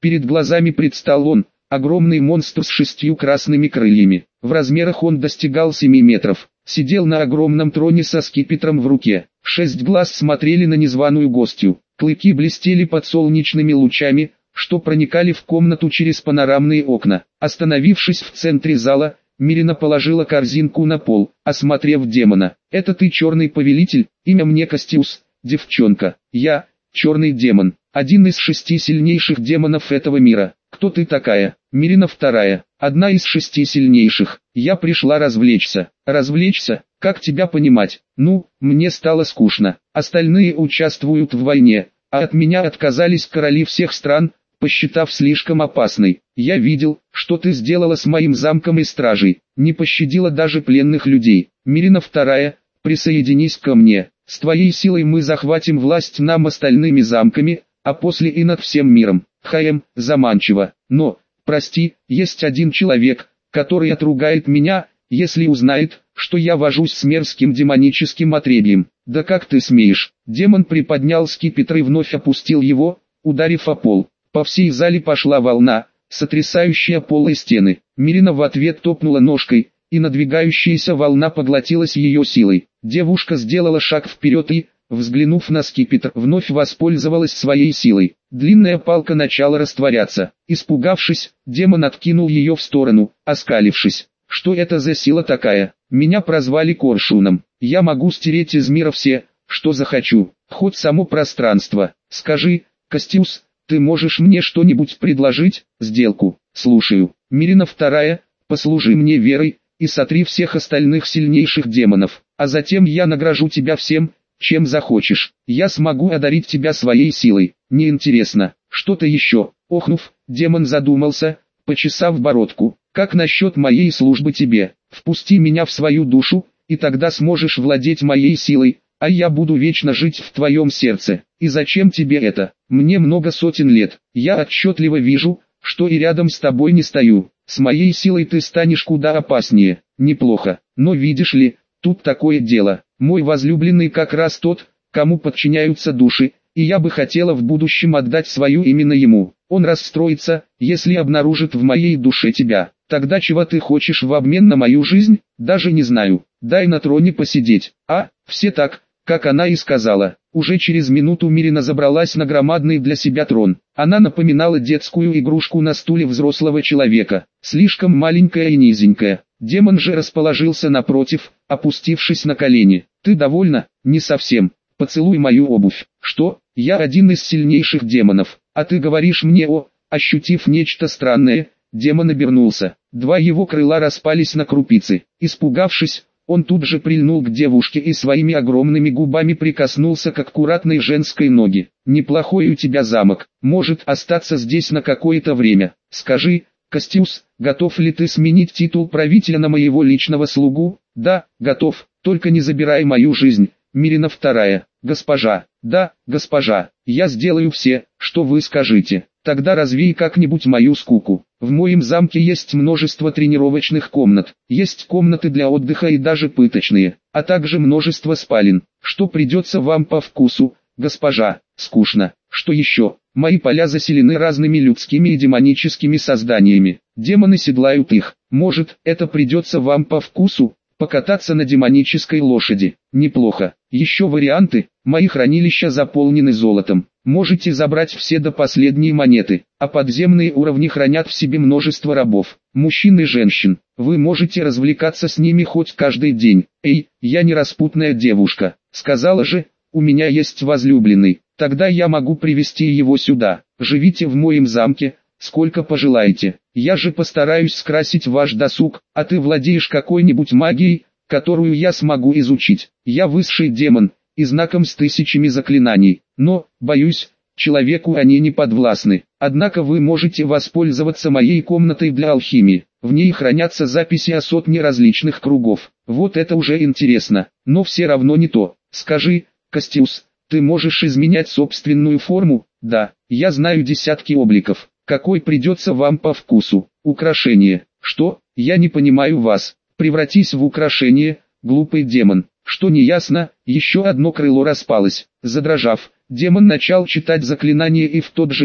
Перед глазами предстал он, огромный монстр с 6 красными крыльями. В размерах он достигал 7 метров. Сидел на огромном троне со скипетром в руке. 6 глаз смотрели на незваную гостью. Клыки блестели под солнечными лучами, что проникали в комнату через панорамные окна. Остановившись в центре зала, Мирина положила корзинку на пол, осмотрев демона. «Это ты, черный повелитель? Имя мне Кастиус, девчонка. Я, черный демон, один из 6 сильнейших демонов этого мира. Кто ты такая?» «Мирина вторая, одна из 6 сильнейших. Я пришла развлечься». «Развлечься? Как тебя понимать?» «Ну, мне стало скучно. Остальные участвуют в войне, а от меня отказались короли всех стран, посчитав слишком опасной. Я видел, что ты сделала с моим замком и стражей, не пощадила даже пленных людей. Мирина вторая, присоединись ко мне. С твоей силой мы захватим власть над остальными замками, а после и над всем миром». Заманчиво. Но, прости, есть один человек, который отругает меня, если узнает, что я вожусь с мерзким демоническим отребьем. «Да как ты смеешь?» Демон приподнял скипетр и вновь опустил его, ударив о пол. По всей зале пошла волна, сотрясающая пол и стены. Мирина в ответ топнула ножкой, и надвигающаяся волна поглотилась ее силой. Девушка сделала шаг вперед и, взглянув на скипетр, вновь воспользовалась своей силой. Длинная палка начала растворяться. Испугавшись, демон откинул ее в сторону, оскалившись. «Что это за сила такая? Меня прозвали Коршуном. Я могу стереть из мира все, что захочу, хоть само пространство. Скажи, Кастиус, ты можешь мне что-нибудь предложить?» «Сделку. Слушаю. Мирина вторая, послужи мне верой, и сотри всех остальных сильнейших демонов, а затем я награжу тебя всем, чем захочешь. Я смогу одарить тебя своей силой. Неинтересно, что-то еще?» Охнув, демон задумался, почесав бородку. «Как насчет моей службы тебе? Впусти меня в свою душу, и тогда сможешь владеть моей силой, а я буду вечно жить в твоем сердце. И зачем тебе это? Мне много сотен лет. Я отчетливо вижу, что и рядом с тобой не стою. С моей силой ты станешь куда опаснее». «Неплохо, но видишь ли, тут такое дело. Мой возлюбленный как раз тот, кому подчиняются души, и я бы хотела в будущем отдать свою именно ему. Он расстроится, если обнаружит в моей душе тебя. Тогда чего ты хочешь в обмен на мою жизнь? Даже не знаю. Дай на троне посидеть». Все так, как она и сказала. Уже через минуту Мирина забралась на громадный для себя трон. Она напоминала детскую игрушку на стуле взрослого человека, слишком маленькая и низенькая. Демон же расположился напротив, опустившись на колени. «Ты довольна?» «Не совсем. Поцелуй мою обувь». «Что? Я один из сильнейших демонов, а ты говоришь мне о...» Ощутив нечто странное, демон обернулся. 2 его крыла распались на крупицы. Испугавшись, он тут же прильнул к девушке и своими огромными губами прикоснулся к аккуратной женской ноге. «Неплохой у тебя замок. Может остаться здесь на какое-то время. Скажи, Кастиус, готов ли ты сменить титул правителя на моего личного слугу?» «Да, готов, только не забирай мою жизнь». Мирина вторая. «Госпожа». «Да, госпожа, я сделаю все, что вы скажете. Тогда развей как-нибудь мою скуку. В моем замке есть множество тренировочных комнат, есть комнаты для отдыха и даже пыточные, а также множество спален. Что придется вам по вкусу, госпожа?» «Скучно. Что еще? Мои поля заселены разными людскими и демоническими созданиями. Демоны седлают их. Может, это придется вам по вкусу? Покататься на демонической лошади. Неплохо. Еще варианты. Мои хранилища заполнены золотом. Можете забрать все до последней монеты, а подземные уровни хранят в себе множество рабов, мужчин и женщин. Вы можете развлекаться с ними хоть каждый день. Эй, я не распутная девушка. Сказала же, у меня есть возлюбленный. Тогда я могу привести его сюда. Живите в моем замке, сколько пожелаете. Я же постараюсь скрасить ваш досуг, а ты владеешь какой-нибудь магией, которую я смогу изучить. Я высший демон, и знаком с 1000 заклинаний, но, боюсь, человеку они не подвластны. Однако вы можете воспользоваться моей комнатой для алхимии. В ней хранятся записи о сотне различных кругов. Вот это уже интересно, но все равно не то. Скажи, Кастиус, ты можешь изменять собственную форму? Да, я знаю десятки обликов. Какой придется вам по вкусу? Украшение. Что? Я не понимаю вас. Превратись в украшение, глупый демон. Что неясно, еще одно крыло распалось. Задрожав, демон начал читать заклинание, и в тот же миг,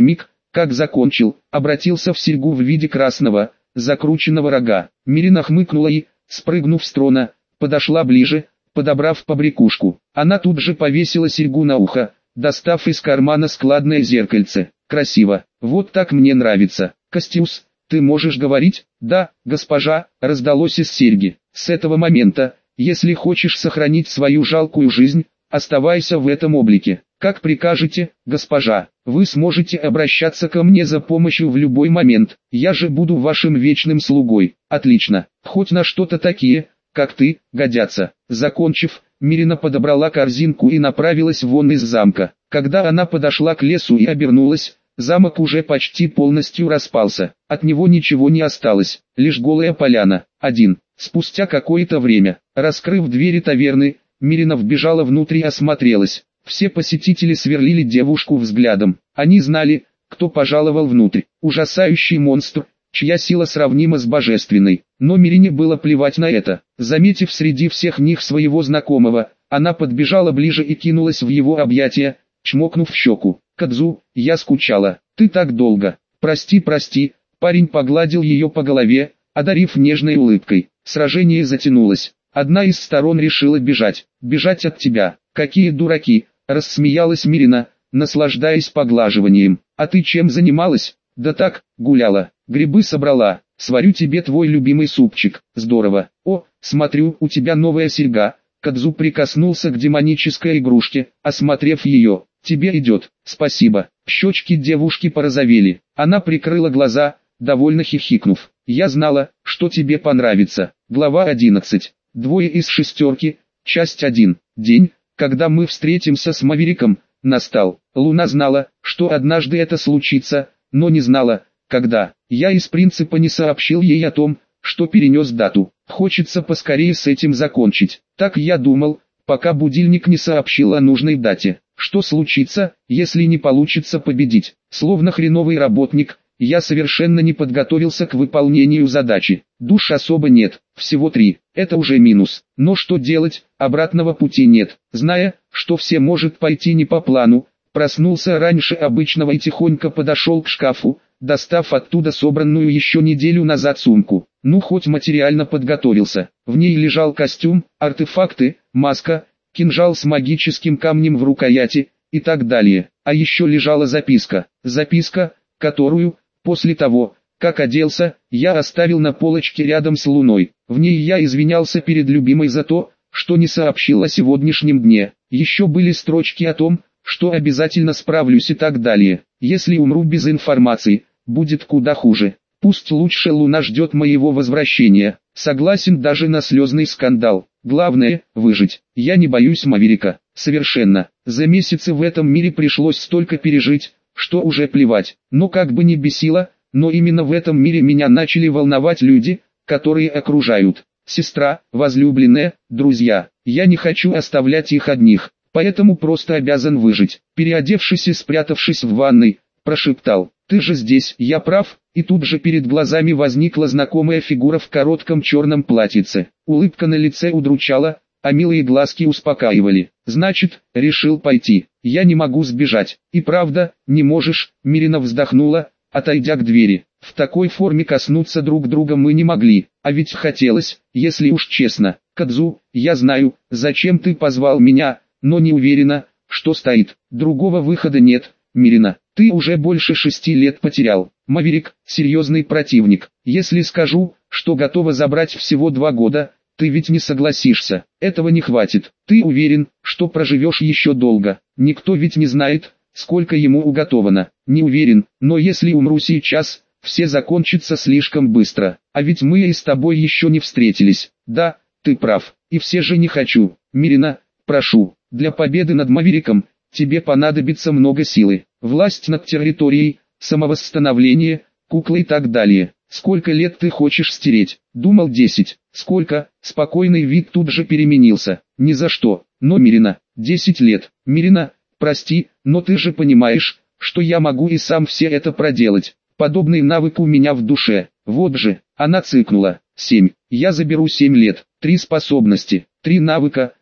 Как закончил, обратился в серьгу в виде красного, закрученного рога. Мирина хмыкнула и, спрыгнув с трона, подошла ближе, подобрав побрякушку. Она тут же повесила серьгу на ухо, достав из кармана складное зеркальце. Красиво, вот так мне нравится. Костюс, ты можешь говорить? Да, госпожа, раздалось из серьги. С этого момента, если хочешь сохранить свою жалкую жизнь, оставайся в этом облике. Как прикажете, госпожа, вы сможете обращаться ко мне за помощью в любой момент. Я же буду вашим вечным слугой. Отлично, хоть на что-то такие, как ты, годятся. Закончив, Мирина подобрала корзинку и направилась вон из замка. Когда она подошла к лесу и обернулась, замок уже почти полностью распался. От него ничего не осталось, лишь голая поляна. Спустя какое-то время, раскрыв двери таверны, Мирина вбежала внутрь и осмотрелась. Все посетители сверлили девушку взглядом. Они знали, кто пожаловал внутрь. Ужасающий монстр, чья сила сравнима с божественной. Но Мирине было плевать на это. Заметив среди всех них своего знакомого, она подбежала ближе и кинулась в его объятия, чмокнув в щеку. «Кадзу, я скучала. Ты так долго. Прости, прости». Парень погладил ее по голове, одарив нежной улыбкой. Сражение затянулось. Одна из сторон решила бежать. «Бежать от тебя. Какие дураки!» — рассмеялась Мирина, наслаждаясь поглаживанием. «А ты чем занималась?» «Да так, гуляла. Грибы собрала. Сварю тебе твой любимый супчик». «Здорово. О, смотрю, у тебя новая серьга». Кадзу прикоснулся к демонической игрушке, осмотрев ее. «Тебе идет». «Спасибо». Щечки девушки порозовели. Она прикрыла глаза, довольно хихикнув. «Я знала, что тебе понравится». Глава 11. Двое из шестерки. Часть 1. День, когда мы встретимся с Мавериком, настал. Луна знала, что однажды это случится, но не знала, когда. Я из принципа не сообщил ей о том, что перенес дату. Хочется поскорее с этим закончить. Так я думал, пока будильник не сообщил о нужной дате. Что случится, если не получится победить? Словно хреновый работник, я совершенно не подготовился к выполнению задачи. Душ особо нет, всего 3. Это уже минус. Но что делать, обратного пути нет. Зная, что все может пойти не по плану, проснулся раньше обычного и тихонько подошел к шкафу, достав оттуда собранную еще неделю назад сумку. Ну хоть материально подготовился. В ней лежал костюм, артефакты, маска, кинжал с магическим камнем в рукояти и так далее. А еще лежала записка. Записка, которую, после того, как оделся, я оставил на полочке рядом с Луной. В ней я извинялся перед любимой за то, что не сообщил о сегодняшнем дне. Еще были строчки о том, что обязательно справлюсь и так далее. Если умру без информации, будет куда хуже. Пусть лучше Луна ждет моего возвращения. Согласен даже на слезный скандал. Главное – выжить. Я не боюсь Маверика. Совершенно. За месяцы в этом мире пришлось столько пережить, что уже плевать. Но как бы ни бесило, но именно в этом мире меня начали волновать люди, которые окружают. Сестра, возлюбленная, друзья. Я не хочу оставлять их одних, поэтому просто обязан выжить. Переодевшись и спрятавшись в ванной, прошептал: «Ты же здесь, я прав?» И тут же перед глазами возникла знакомая фигура в коротком черном платьице. Улыбка на лице удручала, а милые глазки успокаивали. «Значит, решил пойти. Я не могу сбежать». «И правда, не можешь», — Мирина вздохнула, отойдя к двери. «В такой форме коснуться друг друга мы не могли, а ведь хотелось, если уж честно. Кадзу, я знаю, зачем ты позвал меня, но не уверена, что стоит. Другого выхода нет, Мирина. Ты уже больше 6 лет потерял. Маверик – серьезный противник. Если скажу, что готова забрать всего 2 года, ты ведь не согласишься. Этого не хватит. Ты уверен, что проживешь еще долго. Никто ведь не знает, сколько ему уготовано. Не уверен, но если умру сейчас, все закончится слишком быстро. А ведь мы и с тобой еще не встретились. Да, ты прав. И все же не хочу. Мирина, прошу, для победы над Мавериком тебе понадобится много силы, власть над территорией, самовосстановление, куклы и так далее. Сколько лет ты хочешь стереть? Думал 10. Сколько? Спокойный вид тут же переменился. Ни за что. Но Мирина, 10 лет. Мирина, прости, но ты же понимаешь, что я могу и сам все это проделать. Подобный навык у меня в душе. Вот же, она цыкнула. 7. Я заберу 7 лет, 3 способности, 3 навыка,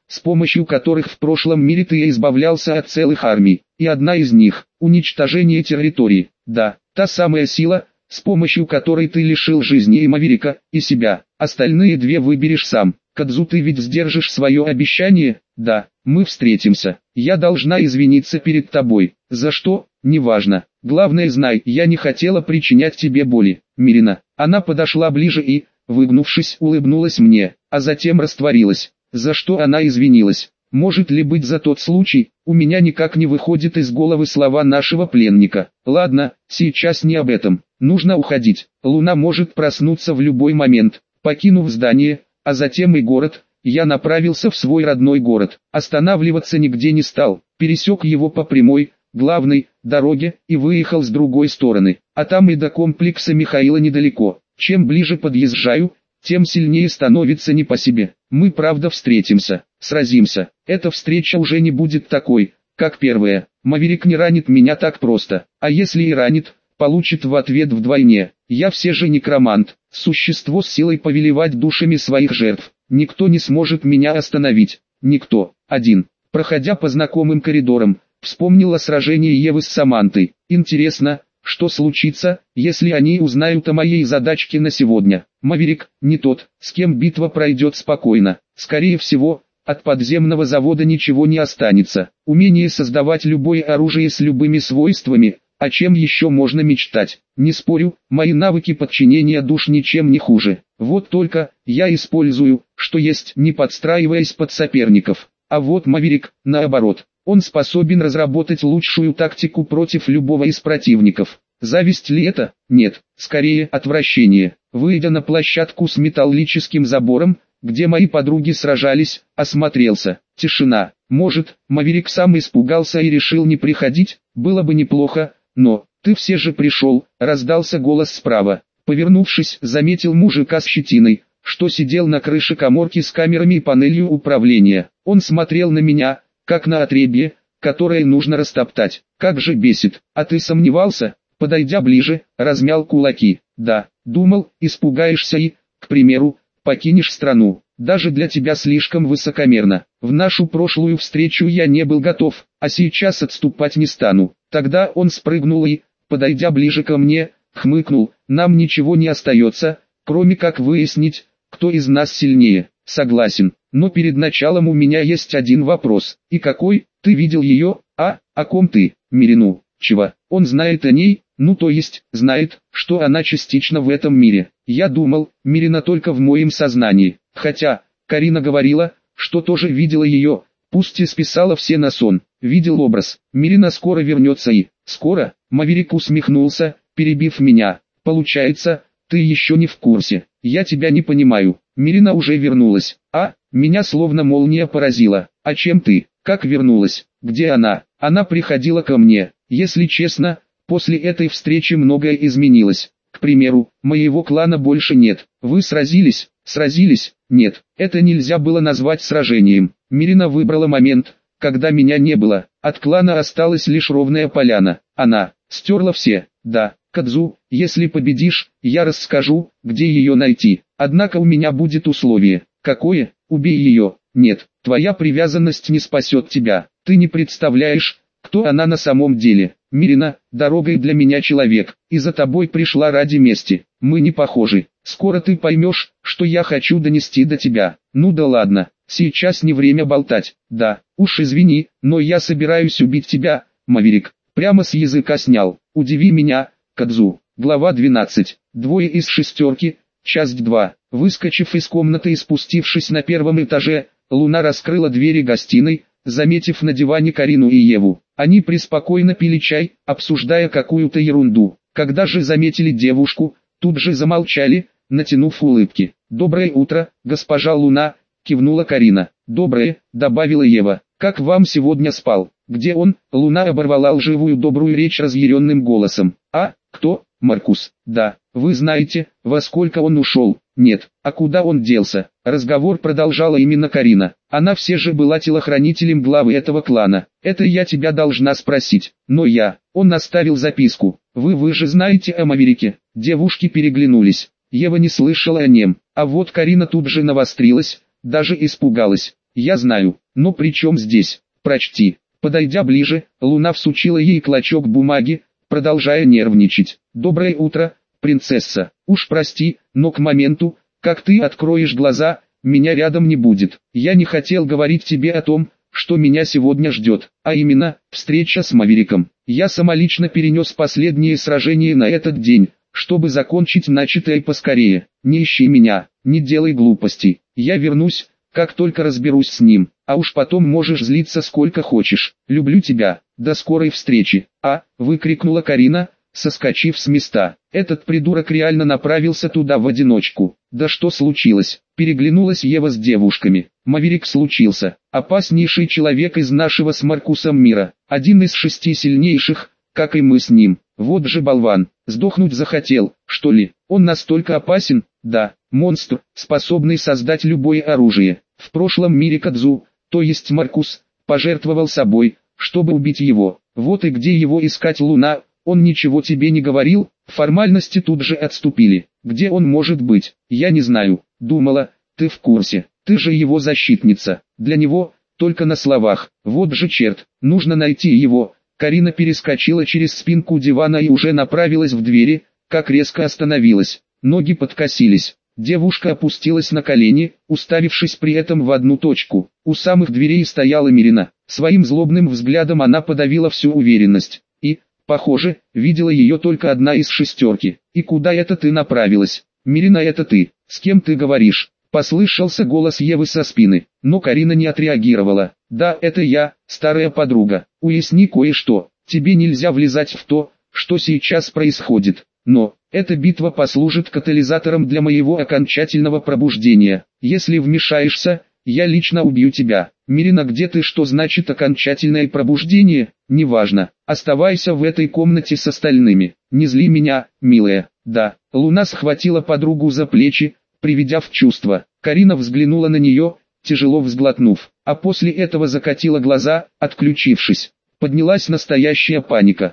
с помощью которых в прошлом мире ты избавлялся от целых армий. И одна из них – уничтожение территории. Да, та самая сила, с помощью которой ты лишил жизни и Маверика, и себя. Остальные две выберешь сам. Кадзу, ты ведь сдержишь свое обещание? Да, мы встретимся. Я должна извиниться перед тобой. За что? Неважно. Главное, знай, я не хотела причинять тебе боли. Мирина. Она подошла ближе и, выгнувшись, улыбнулась мне, а затем растворилась. За что она извинилась? Может ли быть за тот случай? У меня никак не выходит из головы слова нашего пленника. Ладно, сейчас не об этом. Нужно уходить. Луна может проснуться в любой момент. Покинув здание, а затем и город, я направился в свой родной город. Останавливаться нигде не стал. Пересек его по прямой, главной дороге и выехал с другой стороны. А там и до комплекса Михаила недалеко. Чем ближе подъезжаю, тем сильнее становится не по себе. Мы правда встретимся, сразимся. Эта встреча уже не будет такой, как первая. Маверик не ранит меня так просто. А если и ранит, получит в ответ вдвойне. Я все же некромант, существо с силой повелевать душами своих жертв. Никто не сможет меня остановить. Никто. Один. Проходя по знакомым коридорам, вспомнил о сражении Евы с Самантой. Интересно, что случится, если они узнают о моей задачке на сегодня? Маверик не тот, с кем битва пройдет спокойно. Скорее всего, от подземного завода ничего не останется. Умение создавать любое оружие с любыми свойствами, о чем еще можно мечтать? Не спорю, мои навыки подчинения душ ничем не хуже. Вот только, я использую, что есть, не подстраиваясь под соперников. А вот Маверик, наоборот. Он способен разработать лучшую тактику против любого из противников. Зависть ли это? Нет, скорее отвращение. Выйдя на площадку с металлическим забором, где мои подруги сражались, осмотрелся. Тишина. Может, Маверик сам испугался и решил не приходить? Было бы неплохо, но «ты все же пришел», раздался голос справа. Повернувшись, заметил мужика с щетиной, что сидел на крыше каморки с камерами и панелью управления. Он смотрел на меня, как на отребье, которое нужно растоптать. Как же бесит. А ты сомневался? Подойдя ближе, размял кулаки. Да, думал, испугаешься и, к примеру, покинешь страну. Даже для тебя слишком высокомерно. В нашу прошлую встречу я не был готов, а сейчас отступать не стану. Тогда он спрыгнул и, подойдя ближе ко мне, хмыкнул. Нам ничего не остается, кроме как выяснить, кто из нас сильнее. Согласен, но перед началом у меня есть один вопрос. И какой? Ты видел ее? О ком ты? Мирину. Чего? Он знает о ней? Ну то есть, знает, что она частично в этом мире. Я думал, Мирина только в моем сознании. Хотя, Карина говорила, что тоже видела ее, пусть и списала все на сон. Видел образ. Мирина скоро вернется и... Скоро? Маверик усмехнулся, перебив меня. Получается, ты еще не в курсе. Я тебя не понимаю. Мирина уже вернулась. Меня словно молния поразила. А чем ты? Как вернулась? Где она? Она приходила ко мне. Если честно, после этой встречи многое изменилось. К примеру, моего клана больше нет. Вы сразились? Сразились? Нет, это нельзя было назвать сражением. Мирина выбрала момент, когда меня не было. От клана осталась лишь ровная поляна. Она стерла все. Да, Кадзу, если победишь, я расскажу, где ее найти. Однако у меня будет условие. Какое? Убей ее. Нет, твоя привязанность не спасет тебя. Ты не представляешь, кто она на самом деле. Мирина, дорогой для меня человек, и за тобой пришла ради мести. Мы не похожи. Скоро ты поймешь, что я хочу донести до тебя. Ну да ладно, сейчас не время болтать. Да, уж извини, но я собираюсь убить тебя, Маверик. Прямо с языка снял. Удиви меня, Кадзу. Глава 12. Двое из шестерки. Часть 2. Выскочив из комнаты и спустившись на первом этаже, Луна раскрыла двери гостиной, заметив на диване Карину и Еву. Они преспокойно пили чай, обсуждая какую-то ерунду. Когда же заметили девушку, тут же замолчали, натянув улыбки. «Доброе утро, госпожа Луна», — кивнула Карина. «Доброе», — добавила Ева. «Как вам сегодня спал? Где он?» Луна оборвала лживую добрую речь разъяренным голосом. Кто? Маркус. Да, вы знаете, во сколько он ушел? Нет, а куда он делся? Разговор продолжала именно Карина. Она все же была телохранителем главы этого клана. Это я тебя должна спросить. Но он оставил записку. Вы же знаете о Маверике. Девушки переглянулись. Ева не слышала о нем. А вот Карина тут же навострилась, даже испугалась. Я знаю, но при чем здесь? Прочти. Подойдя ближе, Луна всучила ей клочок бумаги, продолжая нервничать. «Доброе утро, принцесса. Уж прости, но к моменту, как ты откроешь глаза, меня рядом не будет. Я не хотел говорить тебе о том, что меня сегодня ждет, а именно, встреча с Мавериком. Я самолично перенес последнее сражение на этот день, чтобы закончить начатое поскорее. Не ищи меня, не делай глупостей. Я вернусь, как только разберусь с ним, а уж потом можешь злиться сколько хочешь. Люблю тебя, до скорой встречи». Выкрикнула Карина, соскочив с места. Этот придурок реально направился туда в одиночку. Да что случилось? Переглянулась Ева с девушками. Маверик случился. Опаснейший человек из нашего с Маркусом мира. Один из 6 сильнейших, как и мы с ним. Вот же болван. Сдохнуть захотел, что ли? Он настолько опасен? Да, монстр, способный создать любое оружие. В прошлом мире Кадзу, то есть Маркус, пожертвовал собой, чтобы убить его. Вот и где его искать, Луна? Он ничего тебе не говорил? Формальности тут же отступили. Где он может быть? Я не знаю. Думала, ты в курсе. Ты же его защитница. Для него, только на словах. Вот же черт, нужно найти его. Карина перескочила через спинку дивана и уже направилась в двери, как резко остановилась. Ноги подкосились. Девушка опустилась на колени, уставившись при этом в одну точку. У самых дверей стояла Мирина. Своим злобным взглядом она подавила всю уверенность. И, похоже, видела ее только одна из 6. «И куда это ты направилась?» «Мирина, это ты? С кем ты говоришь?» Послышался голос Евы со спины, но Карина не отреагировала. «Да, это я, старая подруга. Уясни кое-что. Тебе нельзя влезать в то, что сейчас происходит. Но, эта битва послужит катализатором для моего окончательного пробуждения. Если вмешаешься, я лично убью тебя». «Мирина, где ты? Что значит окончательное пробуждение?» «Неважно. Оставайся в этой комнате с остальными. Не зли меня, милая». «Да». Луна схватила подругу за плечи, приведя в чувство. Карина взглянула на нее, тяжело взглотнув, а после этого закатила глаза, отключившись. Поднялась настоящая паника.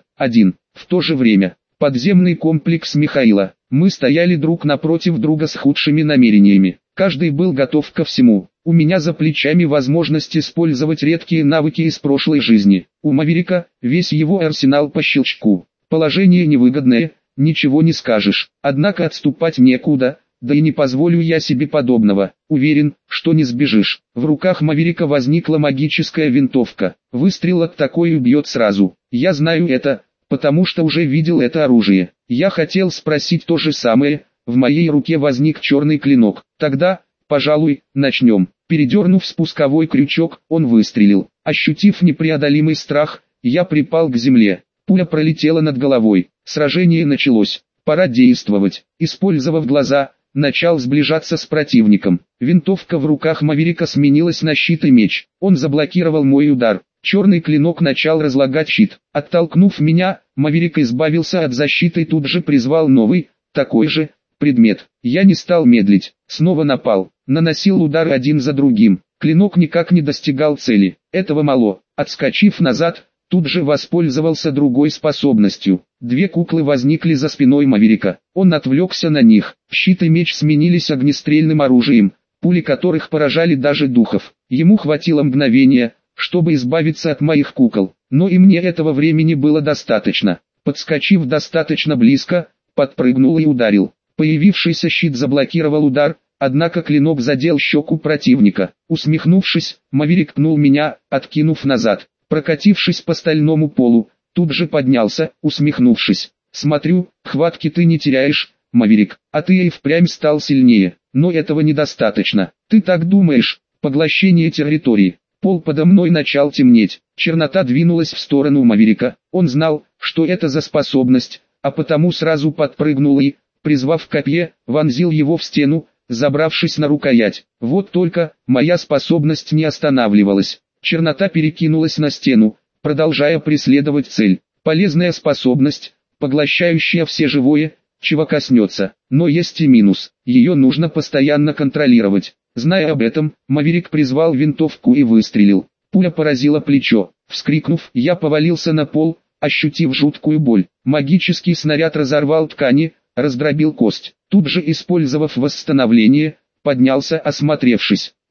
В то же время, подземный комплекс Михаила. Мы стояли друг напротив друга с худшими намерениями. Каждый был готов ко всему. У меня за плечами возможность использовать редкие навыки из прошлой жизни. У Маверика весь его арсенал по щелчку. Положение невыгодное, ничего не скажешь. Однако отступать некуда, да и не позволю я себе подобного. Уверен, что не сбежишь. В руках Маверика возникла магическая винтовка. Выстрел от такой убьет сразу. Я знаю это, потому что уже видел это оружие. Я хотел спросить то же самое. В моей руке возник черный клинок. Тогда, пожалуй, начнем. Передернув спусковой крючок, он выстрелил. Ощутив непреодолимый страх, я припал к земле. Пуля пролетела над головой. Сражение началось. Пора действовать. Использовав глаза, начал сближаться с противником. Винтовка в руках Маверика сменилась на щит и меч. Он заблокировал мой удар. Черный клинок начал разлагать щит. Оттолкнув меня, Маверик избавился от защиты и тут же призвал новый, такой же, предмет. Я не стал медлить. Снова напал. Наносил удары один за другим. Клинок никак не достигал цели. Этого мало. Отскочив назад, тут же воспользовался другой способностью. 2 куклы возникли за спиной Маверика. Он отвлекся на них. Щит и меч сменились огнестрельным оружием, пули которых поражали даже духов. Ему хватило мгновения, чтобы избавиться от моих кукол. Но и мне этого времени было достаточно. Подскочив достаточно близко, подпрыгнул и ударил. Появившийся щит заблокировал удар, однако клинок задел щеку противника. Усмехнувшись, Маверик пнул меня, откинув назад. Прокатившись по стальному полу, тут же поднялся, усмехнувшись. «Смотрю, хватки ты не теряешь, Маверик, а ты и впрямь стал сильнее, но этого недостаточно. Ты так думаешь?» Поглощение территории. Пол подо мной начал темнеть. Чернота двинулась в сторону Маверика. Он знал, что это за способность, а потому сразу подпрыгнул и, призвав копье, вонзил его в стену, забравшись на рукоять. Вот только, моя способность не останавливалась. Чернота перекинулась на стену, продолжая преследовать цель. Полезная способность, поглощающая все живое, чего коснется. Но есть и минус, ее нужно постоянно контролировать. Зная об этом, Маверик призвал винтовку и выстрелил. Пуля поразила плечо. Вскрикнув, я повалился на пол, ощутив жуткую боль. Магический снаряд разорвал ткани, раздробил кость. Тут же, использовав восстановление, поднялся, осмотревшись.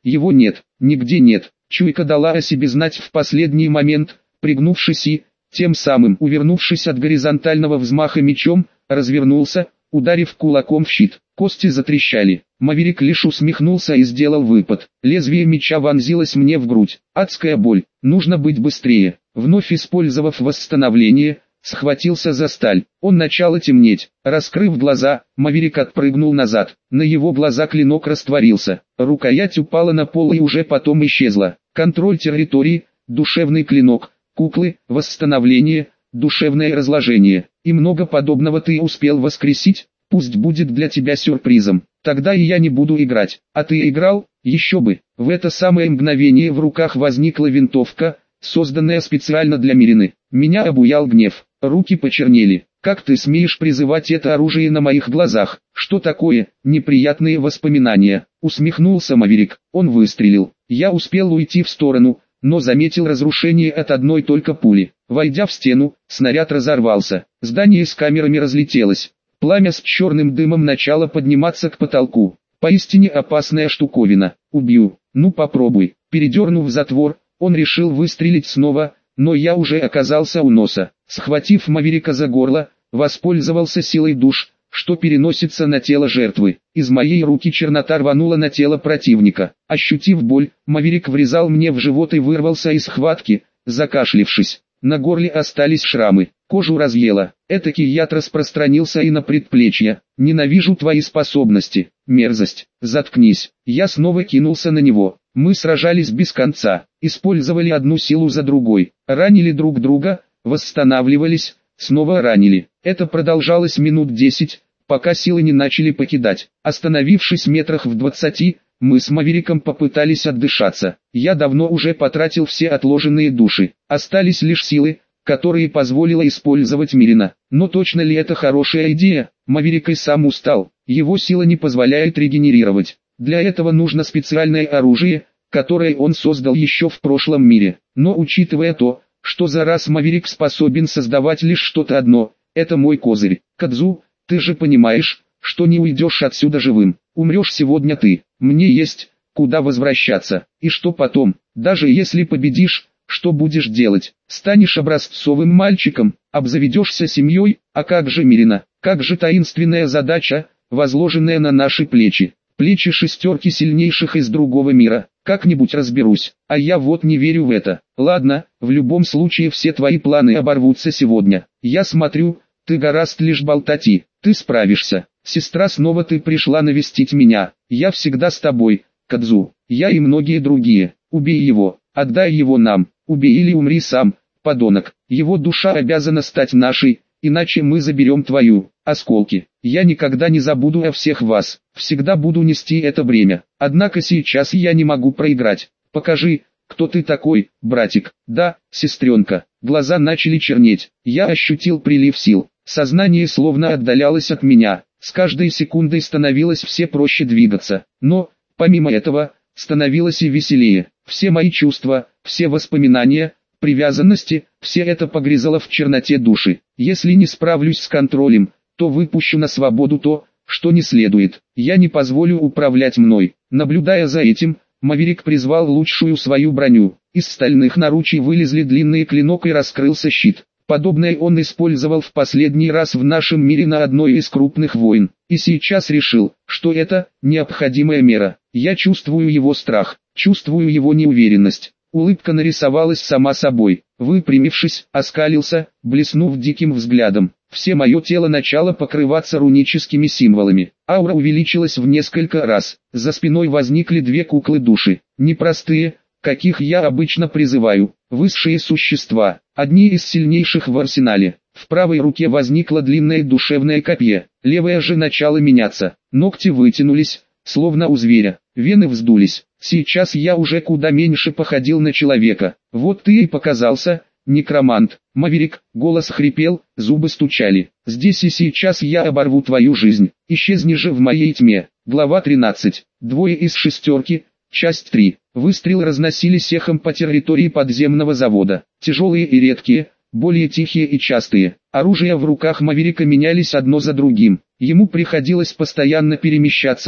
Его нет, нигде нет. Чуйка дала о себе знать в последний момент, пригнувшись и, тем самым увернувшись от горизонтального взмаха мечом, развернулся, ударив кулаком в щит. Кости затрещали. Маверик лишь усмехнулся и сделал выпад. Лезвие меча вонзилось мне в грудь. Адская боль. Нужно быть быстрее. Вновь использовав восстановление, схватился за сталь. Он начало темнеть. Раскрыв глаза, Маверик отпрыгнул назад. На его глаза клинок растворился. Рукоять упала на пол и уже потом исчезла. Контроль территории, душевный клинок, куклы, восстановление, душевное разложение. И много подобного ты успел воскресить? Пусть будет для тебя сюрпризом. Тогда и я не буду играть. А ты играл? Еще бы. В это самое мгновение в руках возникла винтовка, созданная специально для Мирины. Меня обуял гнев. Руки почернели. Как ты смеешь призывать это оружие на моих глазах? Что такое? Неприятные воспоминания. Усмехнулся Маверик. Он выстрелил. Я успел уйти в сторону, но заметил разрушение от одной только пули. Войдя в стену, снаряд разорвался. Здание с камерами разлетелось. Пламя с черным дымом начало подниматься к потолку. Поистине опасная штуковина. Убью. Ну попробуй. Передернув затвор, он решил выстрелить снова, но я уже оказался у носа. Схватив Маверика за горло, воспользовался силой душ, что переносится на тело жертвы. Из моей руки чернота рванула на тело противника. Ощутив боль, Маверик врезал мне в живот и вырвался из схватки, закашлившись. На горле остались шрамы, кожу разъело. Этакий яд распространился и на предплечья. Ненавижу твои способности, мерзость. Заткнись. Я снова кинулся на него. Мы сражались без конца, использовали одну силу за другой, ранили друг друга, восстанавливались, снова ранили. Это продолжалось минут 10, пока силы не начали покидать. Остановившись метрах в 20, мы с Мавериком попытались отдышаться. Я давно уже потратил все отложенные души. Остались лишь силы, которые позволила использовать Мирина. Но точно ли это хорошая идея? Маверик и сам устал. Его сила не позволяет регенерировать. Для этого нужно специальное оружие, которое он создал еще в прошлом мире. Но учитывая то, что за раз Маверик способен создавать лишь что-то одно, это мой козырь. Кадзу, ты же понимаешь, что не уйдешь отсюда живым. Умрешь сегодня ты. Мне есть куда возвращаться. И что потом? Даже если победишь, что будешь делать? Станешь образцовым мальчиком, обзаведешься семьей, а как же Мирина? Как же таинственная задача, возложенная на наши плечи? Плечи шестерки сильнейших из другого мира. Как-нибудь разберусь, а я вот не верю в это. Ладно, в любом случае все твои планы оборвутся сегодня. Я смотрю, ты гораст лишь болтать и ты справишься. Сестра, снова ты пришла навестить меня. Я всегда с тобой, Кадзу. Я и многие другие. Убей его, отдай его нам. Убей или умри сам, подонок. Его душа обязана стать нашей, иначе мы заберем твою. Осколки. Я никогда не забуду о всех вас. Всегда буду нести это бремя. Однако сейчас я не могу проиграть. Покажи, кто ты такой, братик. Да, сестренка. Глаза начали чернеть. Я ощутил прилив сил. Сознание словно отдалялось от меня. С каждой секундой становилось все проще двигаться. Но, помимо этого, становилось и веселее. Все мои чувства, все воспоминания, привязанности, все это погрязало в черноте души. Если не справлюсь с контролем, то выпущу на свободу то, что не следует. Я не позволю управлять мной. Наблюдая за этим, Маверик призвал лучшую свою броню. Из стальных наручей вылезли длинный клинок и раскрылся щит. Подобное он использовал в последний раз в нашем мире на одной из крупных войн. И сейчас решил, что это необходимая мера. Я чувствую его страх, чувствую его неуверенность. Улыбка нарисовалась сама собой. Выпрямившись, оскалился, блеснув диким взглядом. Все мое тело начало покрываться руническими символами. Аура увеличилась в несколько раз. За спиной возникли две куклы души. Непростые, каких я обычно призываю. Высшие существа. Одни из сильнейших в арсенале. В правой руке возникло длинное душевное копье. Левая же начала меняться. Ногти вытянулись, словно у зверя. Вены вздулись. Сейчас я уже куда меньше походил на человека. Вот ты и показался, некромант. Маверик, голос хрипел, зубы стучали. Здесь и сейчас я оборву твою жизнь. Исчезни же в моей тьме. Глава 13. Двое из шестерки. Часть 3. Выстрелы разносились эхом по территории подземного завода. Тяжелые и редкие, более тихие и частые. Оружия в руках Маверика менялись одно за другим. Ему приходилось постоянно перемещаться,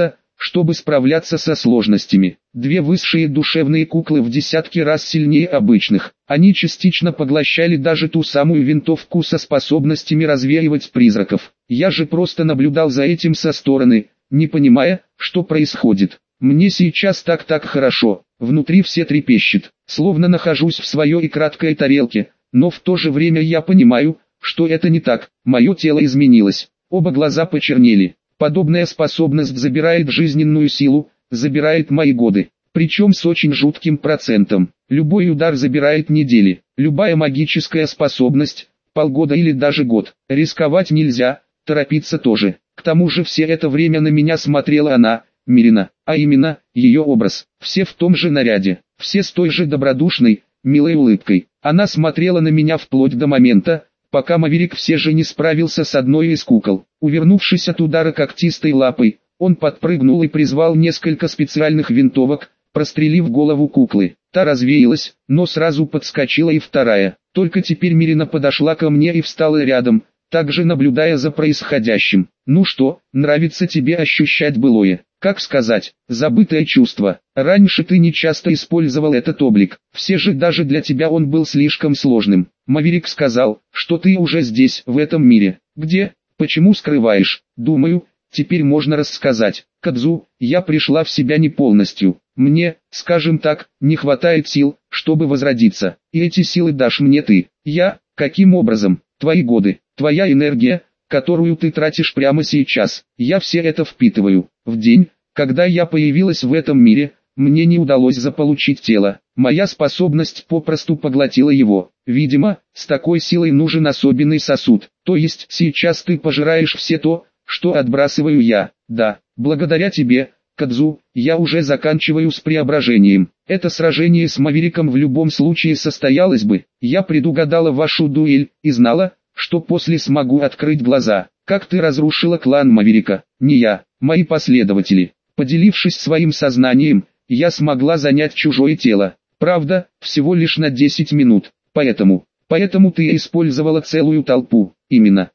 чтобы справляться со сложностями. Две высшие душевные куклы в десятки раз сильнее обычных. Они частично поглощали даже ту самую винтовку со способностями развеивать призраков. Я же просто наблюдал за этим со стороны, не понимая, что происходит. Мне сейчас так хорошо, внутри все трепещет, словно нахожусь в своей и краткой тарелке, но в то же время я понимаю, что это не так, мое тело изменилось, оба глаза почернели. Подобная способность забирает жизненную силу, забирает мои годы, причем с очень жутким процентом. Любой удар забирает недели, любая магическая способность, полгода или даже год. Рисковать нельзя, торопиться тоже. К тому же все это время на меня смотрела она, Мирина, а именно, ее образ. Все в том же наряде, все с той же добродушной, милой улыбкой. Она смотрела на меня вплоть до момента, пока Маверик все же не справился с одной из кукол. Увернувшись от удара когтистой лапой, он подпрыгнул и призвал несколько специальных винтовок, прострелив голову куклы. Та развеялась, но сразу подскочила и вторая. Только теперь Мирина подошла ко мне и встала рядом, также наблюдая за происходящим. «Ну что, нравится тебе ощущать былое, как сказать, забытое чувство? Раньше ты не часто использовал этот облик, все же даже для тебя он был слишком сложным. Маверик сказал, что ты уже здесь, в этом мире. Где? Почему скрываешь? Думаю, теперь можно рассказать. Кадзу, я пришла в себя не полностью. Мне, скажем так, не хватает сил, чтобы возродиться. И эти силы дашь мне ты. Я, каким образом? Твои годы, твоя энергия, которую ты тратишь прямо сейчас. Я все это впитываю. В день, когда я появилась в этом мире, мне не удалось заполучить тело. Моя способность попросту поглотила его. Видимо, с такой силой нужен особенный сосуд. То есть сейчас ты пожираешь все то, что отбрасываю я. Да, благодаря тебе, Кадзу, я уже заканчиваю с преображением. Это сражение с Мавериком в любом случае состоялось бы. Я предугадала вашу дуэль и знала, что после смогу открыть глаза. Как ты разрушила клан Маверика? Не я, мои последователи. Поделившись своим сознанием, я смогла занять чужое тело. Правда, всего лишь на 10 минут. Поэтому ты использовала целую толпу. Именно,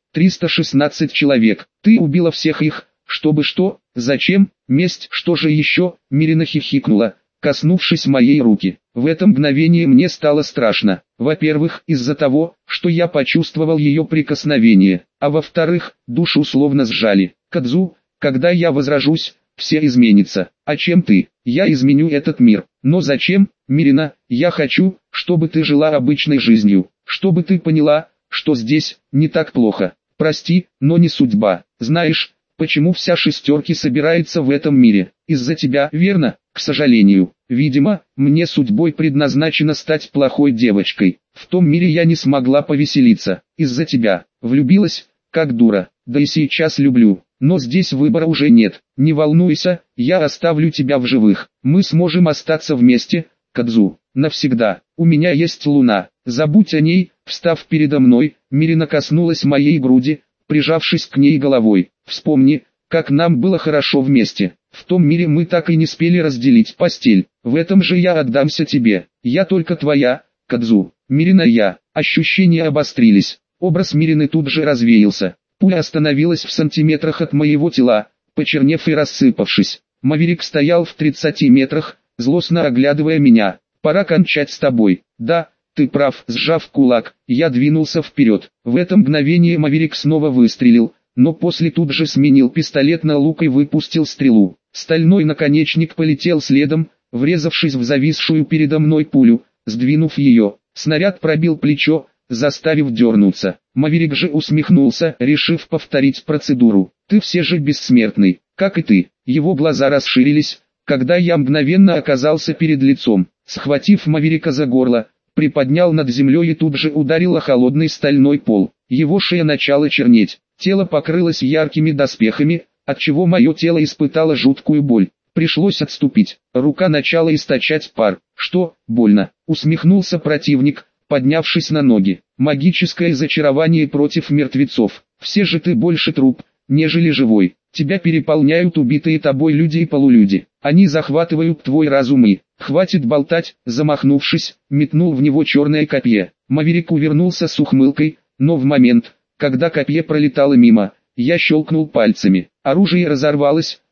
316 человек. Ты убила всех их, чтобы что? Зачем? Месть, что же еще? Мирина хихикнула, коснувшись моей руки. В это мгновение мне стало страшно. Во-первых, из-за того, что я почувствовал ее прикосновение, а во-вторых, душу словно сжали. Кадзу, когда я возрожусь, все изменится. А чем ты? Я изменю этот мир. Но зачем, Мирина? Я хочу, чтобы ты жила обычной жизнью, чтобы ты поняла, что здесь не так плохо. Прости, но не судьба. Знаешь, почему вся шестерки собирается в этом мире? Из-за тебя, верно? К сожалению, видимо, мне судьбой предназначено стать плохой девочкой. В том мире я не смогла повеселиться. Из-за тебя. Влюбилась, как дура. Да и сейчас люблю. Но здесь выбора уже нет. Не волнуйся, я оставлю тебя в живых. Мы сможем остаться вместе, Кадзу, навсегда. У меня есть луна. Забудь о ней. Встав передо мной, Мирина коснулась моей груди, прижавшись к ней головой. Вспомни, как нам было хорошо вместе. В том мире мы так и не спели разделить постель. В этом же я отдамся тебе. Я только твоя, Кадзу. Мирина и я. Ощущения обострились. Образ Мирины тут же развеялся. Пуля остановилась в сантиметрах от моего тела, почернев и рассыпавшись. Маверик стоял в 30 метрах, злостно оглядывая меня. «Пора кончать с тобой». «Да, ты прав». Сжав кулак, я двинулся вперед. В это мгновение Маверик снова выстрелил, но после тут же сменил пистолет на лук и выпустил стрелу. Стальной наконечник полетел следом, врезавшись в зависшую передо мной пулю, сдвинув ее. Снаряд пробил плечо, заставив дернуться. Маверик же усмехнулся, решив повторить процедуру. «Ты все же бессмертный, как и ты». Его глаза расширились, когда я мгновенно оказался перед лицом. Схватив Маверика за горло, приподнял над землей и тут же ударил о холодный стальной пол. Его шея начала чернеть, тело покрылось яркими доспехами, отчего мое тело испытало жуткую боль. Пришлось отступить, рука начала источать пар. «Что, больно?» — усмехнулся противник, поднявшись на ноги. «Магическое зачарование против мертвецов. Все же ты больше труп, нежели живой. Тебя переполняют убитые тобой люди и полулюди. Они захватывают твой разум и...» «Хватит болтать!» Замахнувшись, метнул в него черное копье. Маверик увернулся с ухмылкой, но в момент, когда копье пролетало мимо, я щелкнул пальцами. Оружие разорвалось,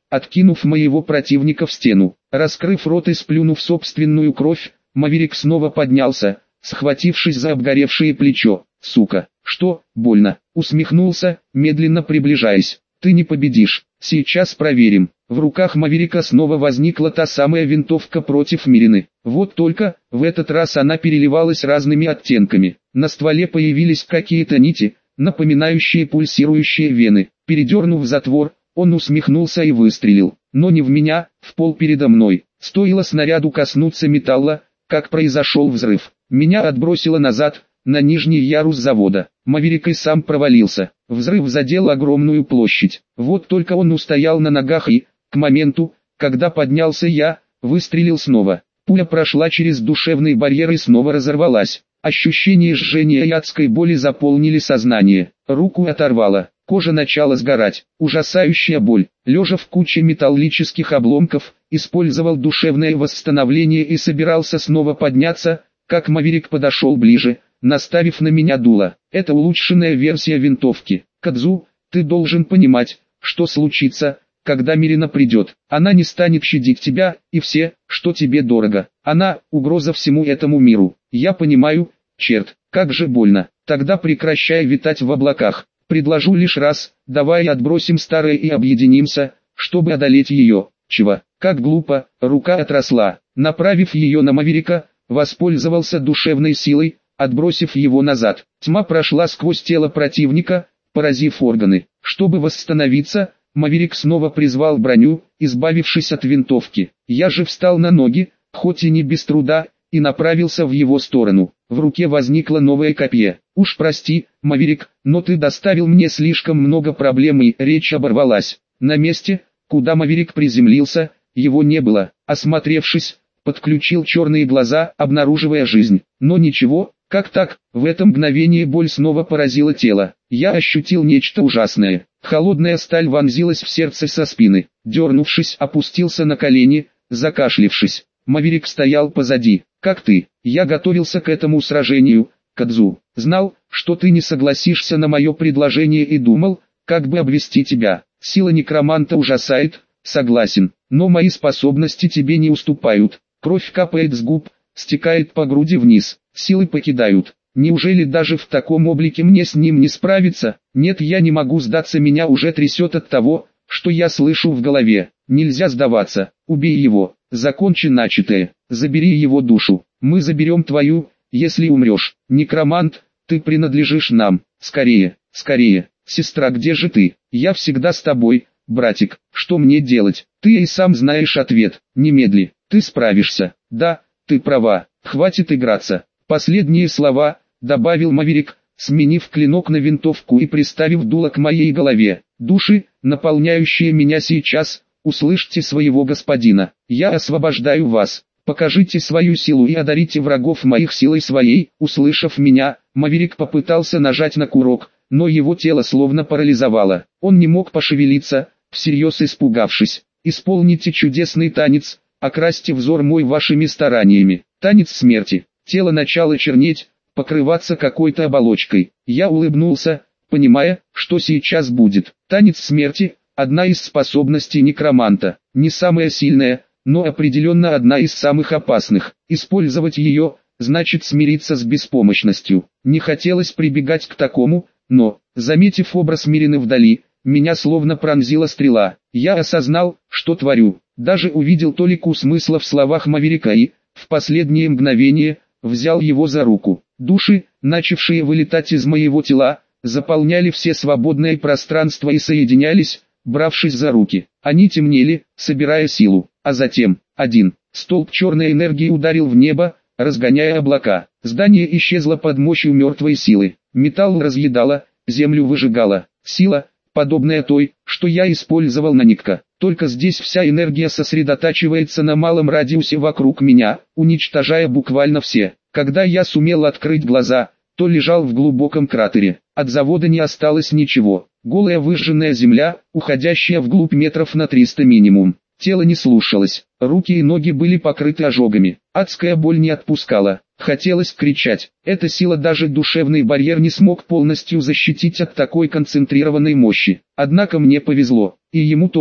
откинув моего противника в стену. Раскрыв рот и сплюнув собственную кровь, Маверик снова поднялся, схватившись за обгоревшее плечо. «Сука, что, больно?» Усмехнулся, медленно приближаясь. «Ты не победишь, сейчас проверим». В руках Маверика снова возникла та самая винтовка против Мирины. Вот только, в этот раз она переливалась разными оттенками. На стволе появились какие-то нити, напоминающие пульсирующие вены. Передернув затвор, он усмехнулся и выстрелил. Но не в меня, в пол передо мной. Стоило снаряду коснуться металла, как произошел взрыв. Меня отбросило назад, на нижний ярус завода. Маверик и сам провалился. Взрыв задел огромную площадь. Вот только он устоял на ногах и, к моменту, когда поднялся я, выстрелил снова. Пуля прошла через душевный барьер и снова разорвалась. Ощущение жжения и адской боли заполнили сознание. Руку оторвало. Кожа начала сгорать. Ужасающая боль. Лежа в куче металлических обломков, использовал душевное восстановление и собирался снова подняться, как Маверик подошел ближе, наставив на меня дуло. Это улучшенная версия винтовки. Кадзу, ты должен понимать, что случится, когда Мирина придет. Она не станет щадить тебя и все, что тебе дорого. Она – угроза всему этому миру. Я понимаю, черт, как же больно. Тогда прекращай витать в облаках. Предложу лишь раз, давай отбросим старое и объединимся, чтобы одолеть ее. Чего? Как глупо, рука отросла. Направив ее на Маверика, воспользовался душевной силой, отбросив его назад. Тьма прошла сквозь тело противника, поразив органы. Чтобы восстановиться, Маверик снова призвал броню, избавившись от винтовки. Я же встал на ноги, хоть и не без труда, и направился в его сторону. В руке возникло новое копье. «Уж прости, Маверик, но ты доставил мне слишком много проблем», и речь оборвалась. На месте, куда Маверик приземлился, его не было. Осмотревшись, подключил черные глаза, обнаруживая жизнь. Но ничего, как так? В это мгновение боль снова поразила тело. Я ощутил нечто ужасное. Холодная сталь вонзилась в сердце со спины. Дернувшись, опустился на колени, закашлившись. Маверик стоял позади. «Как ты?» «Я готовился к этому сражению, Кадзу. Знал, что ты не согласишься на мое предложение и думал, как бы обвести тебя. Сила некроманта ужасает, согласен, но мои способности тебе не уступают. Кровь капает с губ, стекает по груди вниз, силы покидают. Неужели даже в таком облике мне с ним не справиться? Нет, я не могу сдаться, меня уже трясет от того, что я слышу в голове. Нельзя сдаваться, убей его, закончи начатое, забери его душу, мы заберем твою, если умрешь. Некромант, ты принадлежишь нам, скорее, скорее, сестра, где же ты? Я всегда с тобой, братик, что мне делать? Ты и сам знаешь ответ, немедли, ты справишься. Да, ты права, хватит играться. Последние слова, добавил Маверик, сменив клинок на винтовку и приставив дуло к моей голове. Души, наполняющие меня сейчас, услышьте своего господина. Я освобождаю вас. Покажите свою силу и одарите врагов моих силой своей. Услышав меня, Маверик попытался нажать на курок, но его тело словно парализовало. Он не мог пошевелиться, всерьез испугавшись. Исполните чудесный танец, окрасьте взор мой вашими стараниями. Танец смерти. Тело начало чернеть, покрываться какой-то оболочкой. Я улыбнулся, понимая, что сейчас будет. Танец смерти – одна из способностей некроманта. Не самая сильная, но определенно одна из самых опасных. Использовать ее – значит смириться с беспомощностью. Не хотелось прибегать к такому, но, заметив образ Мирины вдали, меня словно пронзила стрела. Я осознал, что творю. Даже увидел толику смысла в словах Маверика и, в последнее мгновение, взял его за руку. Души, начавшие вылетать из моего тела, заполняли все свободное пространство и соединялись, бравшись за руки. Они темнели, собирая силу, а затем, один столб черной энергии ударил в небо, разгоняя облака. Здание исчезло под мощью мертвой силы. Металл разъедало, землю выжигало. Сила, подобная той, что я использовал на Никка. Только здесь вся энергия сосредотачивается на малом радиусе вокруг меня, уничтожая буквально все. Когда я сумел открыть глаза, то лежал в глубоком кратере. От завода не осталось ничего. Голая выжженная земля, уходящая вглубь метров на 300 минимум. Тело не слушалось, руки и ноги были покрыты ожогами. Адская боль не отпускала. Хотелось кричать. Эта сила даже душевный барьер не смог полностью защитить от такой концентрированной мощи. Однако мне повезло, и ему тоже.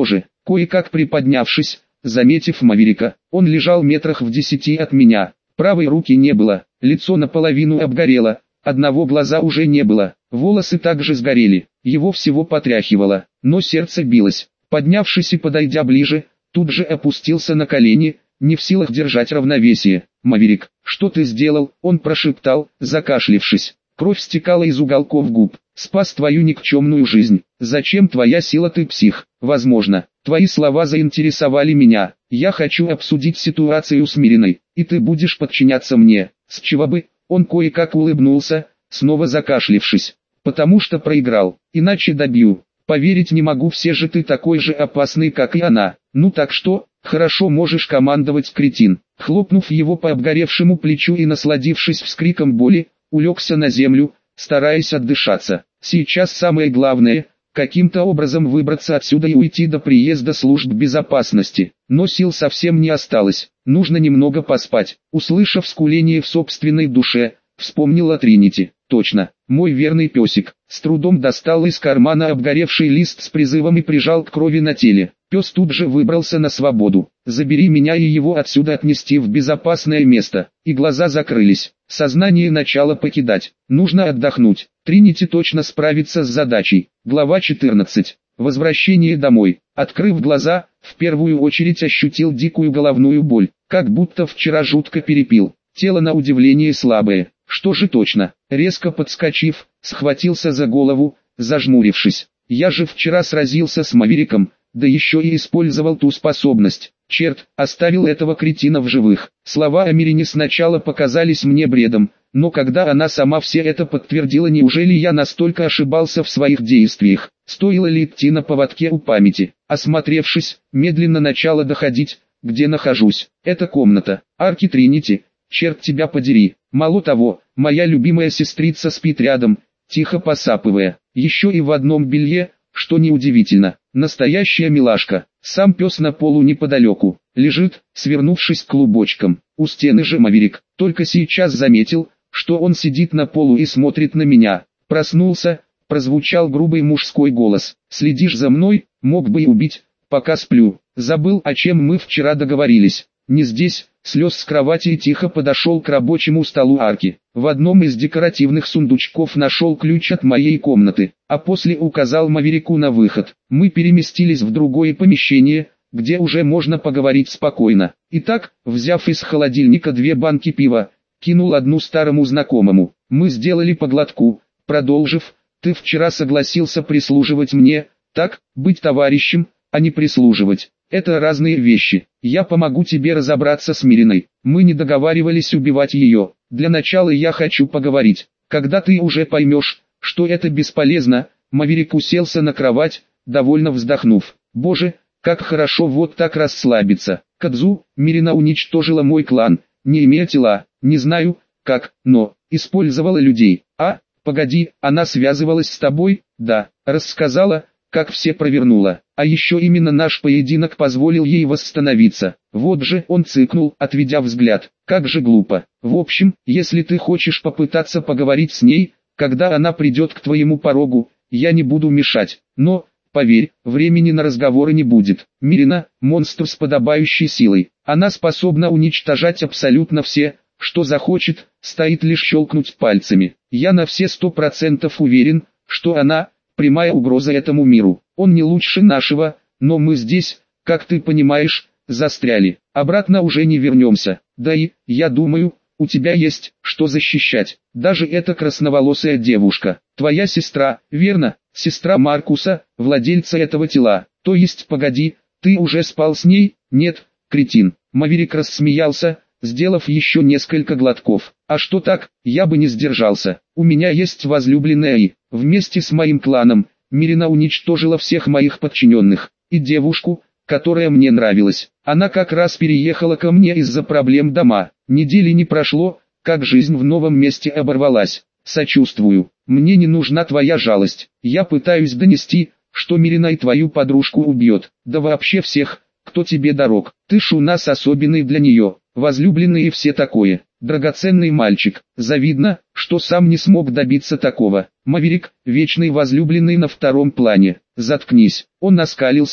Кое-как приподнявшись, заметив Маверика, он лежал метрах в 10 от меня. Правой руки не было, лицо наполовину обгорело, одного глаза уже не было, волосы также сгорели, его всего потряхивало, но сердце билось. Поднявшись и подойдя ближе, тут же опустился на колени, не в силах держать равновесие. «Маверик, что ты сделал?» – он прошептал, закашлившись. Кровь стекала из уголков губ. «Спас твою никчемную жизнь. Зачем твоя сила, ты псих?» «Возможно, твои слова заинтересовали меня. Я хочу обсудить ситуацию с Мириной, и ты будешь подчиняться мне». «С чего бы?» – он кое-как улыбнулся, снова закашлившись. «Потому что проиграл, иначе добью. Поверить не могу, все же ты такой же опасный, как и она. Ну так что, хорошо, можешь командовать, кретин». Хлопнув его по обгоревшему плечу и насладившись вскриком боли, улегся на землю, стараясь отдышаться. Сейчас самое главное – каким-то образом выбраться отсюда и уйти до приезда служб безопасности. Но сил совсем не осталось, нужно немного поспать. Услышав скуление в собственной душе, вспомнил о Тринити. Точно, мой верный песик. С трудом достал из кармана обгоревший лист с призывом и прижал к крови на теле. Пес тут же выбрался на свободу. «Забери меня и его отсюда отнести в безопасное место». И глаза закрылись. Сознание начало покидать. Нужно отдохнуть. Тринити точно справится с задачей. Глава 14. Возвращение домой. Открыв глаза, в первую очередь ощутил дикую головную боль. Как будто вчера жутко перепил. Тело на удивление слабое. Что же точно? Резко подскочив, схватился за голову, зажмурившись. Я же вчера сразился с Мавериком, да еще и использовал ту способность. Черт, оставил этого кретина в живых. Слова о Мирине сначала показались мне бредом, но когда она сама все это подтвердила, неужели я настолько ошибался в своих действиях? Стоило ли идти на поводке у памяти? Осмотревшись, медленно начало доходить, где нахожусь. Это комната, арки Тринити. Черт тебя подери. Мало того, моя любимая сестрица спит рядом, тихо посапывая. Еще и в одном белье, что неудивительно. Настоящая милашка. Сам пес на полу неподалеку, лежит, свернувшись клубочком. У стены же Маверик. Только сейчас заметил, что он сидит на полу и смотрит на меня. Проснулся, прозвучал грубый мужской голос. «Следишь за мной? Мог бы и убить, пока сплю. Забыл, о чем мы вчера договорились». «Не здесь», слез с кровати и тихо подошел к рабочему столу арки. В одном из декоративных сундучков нашел ключ от моей комнаты, а после указал Маверику на выход. Мы переместились в другое помещение, где уже можно поговорить спокойно. Итак, взяв из холодильника 2 банки пива, кинул одну старому знакомому. Мы сделали по глотку, продолжив: «Ты вчера согласился прислуживать мне, так, быть товарищем, а не прислуживать. Это разные вещи. Я помогу тебе разобраться с Мириной. Мы не договаривались убивать ее. Для начала я хочу поговорить. Когда ты уже поймешь, что это бесполезно». Маверик уселся на кровать, довольно вздохнув. «Боже, как хорошо вот так расслабиться. Кадзу, Мирина уничтожила мой клан, не имея тела. Не знаю, как, но использовала людей. А, погоди, она связывалась с тобой?» «Да, рассказала, как все провернула. А еще именно наш поединок позволил ей восстановиться». Вот же, он цыкнул, отведя взгляд. «Как же глупо. В общем, если ты хочешь попытаться поговорить с ней, когда она придет к твоему порогу, я не буду мешать. Но, поверь, времени на разговоры не будет. Мирина – монстр с подобающей силой. Она способна уничтожать абсолютно все, что захочет, стоит лишь щелкнуть пальцами. Я на все 100% уверен, что она – прямая угроза этому миру. Он не лучше нашего, но мы здесь, как ты понимаешь, застряли. Обратно уже не вернемся. Да и, я думаю, у тебя есть, что защищать. Даже эта красноволосая девушка, твоя сестра, верно? Сестра Маркуса, владельца этого тела. То есть, погоди, ты уже спал с ней? Нет, кретин». Маверик рассмеялся, сделав еще несколько глотков. «А что так, я бы не сдержался. У меня есть возлюбленная и, вместе с моим кланом, Мирина уничтожила всех моих подчиненных, и девушку, которая мне нравилась. Она как раз переехала ко мне из-за проблем дома. Недели не прошло, как жизнь в новом месте оборвалась. Сочувствую. Мне не нужна твоя жалость. Я пытаюсь донести, что Мирина и твою подружку убьет. Да вообще всех, кто тебе дорог. Ты ж у нас особенный для нее, возлюбленный и все такое. Драгоценный мальчик. Завидно, что сам не смог добиться такого. Маверик, вечный возлюбленный на втором плане. Заткнись». Он оскалился,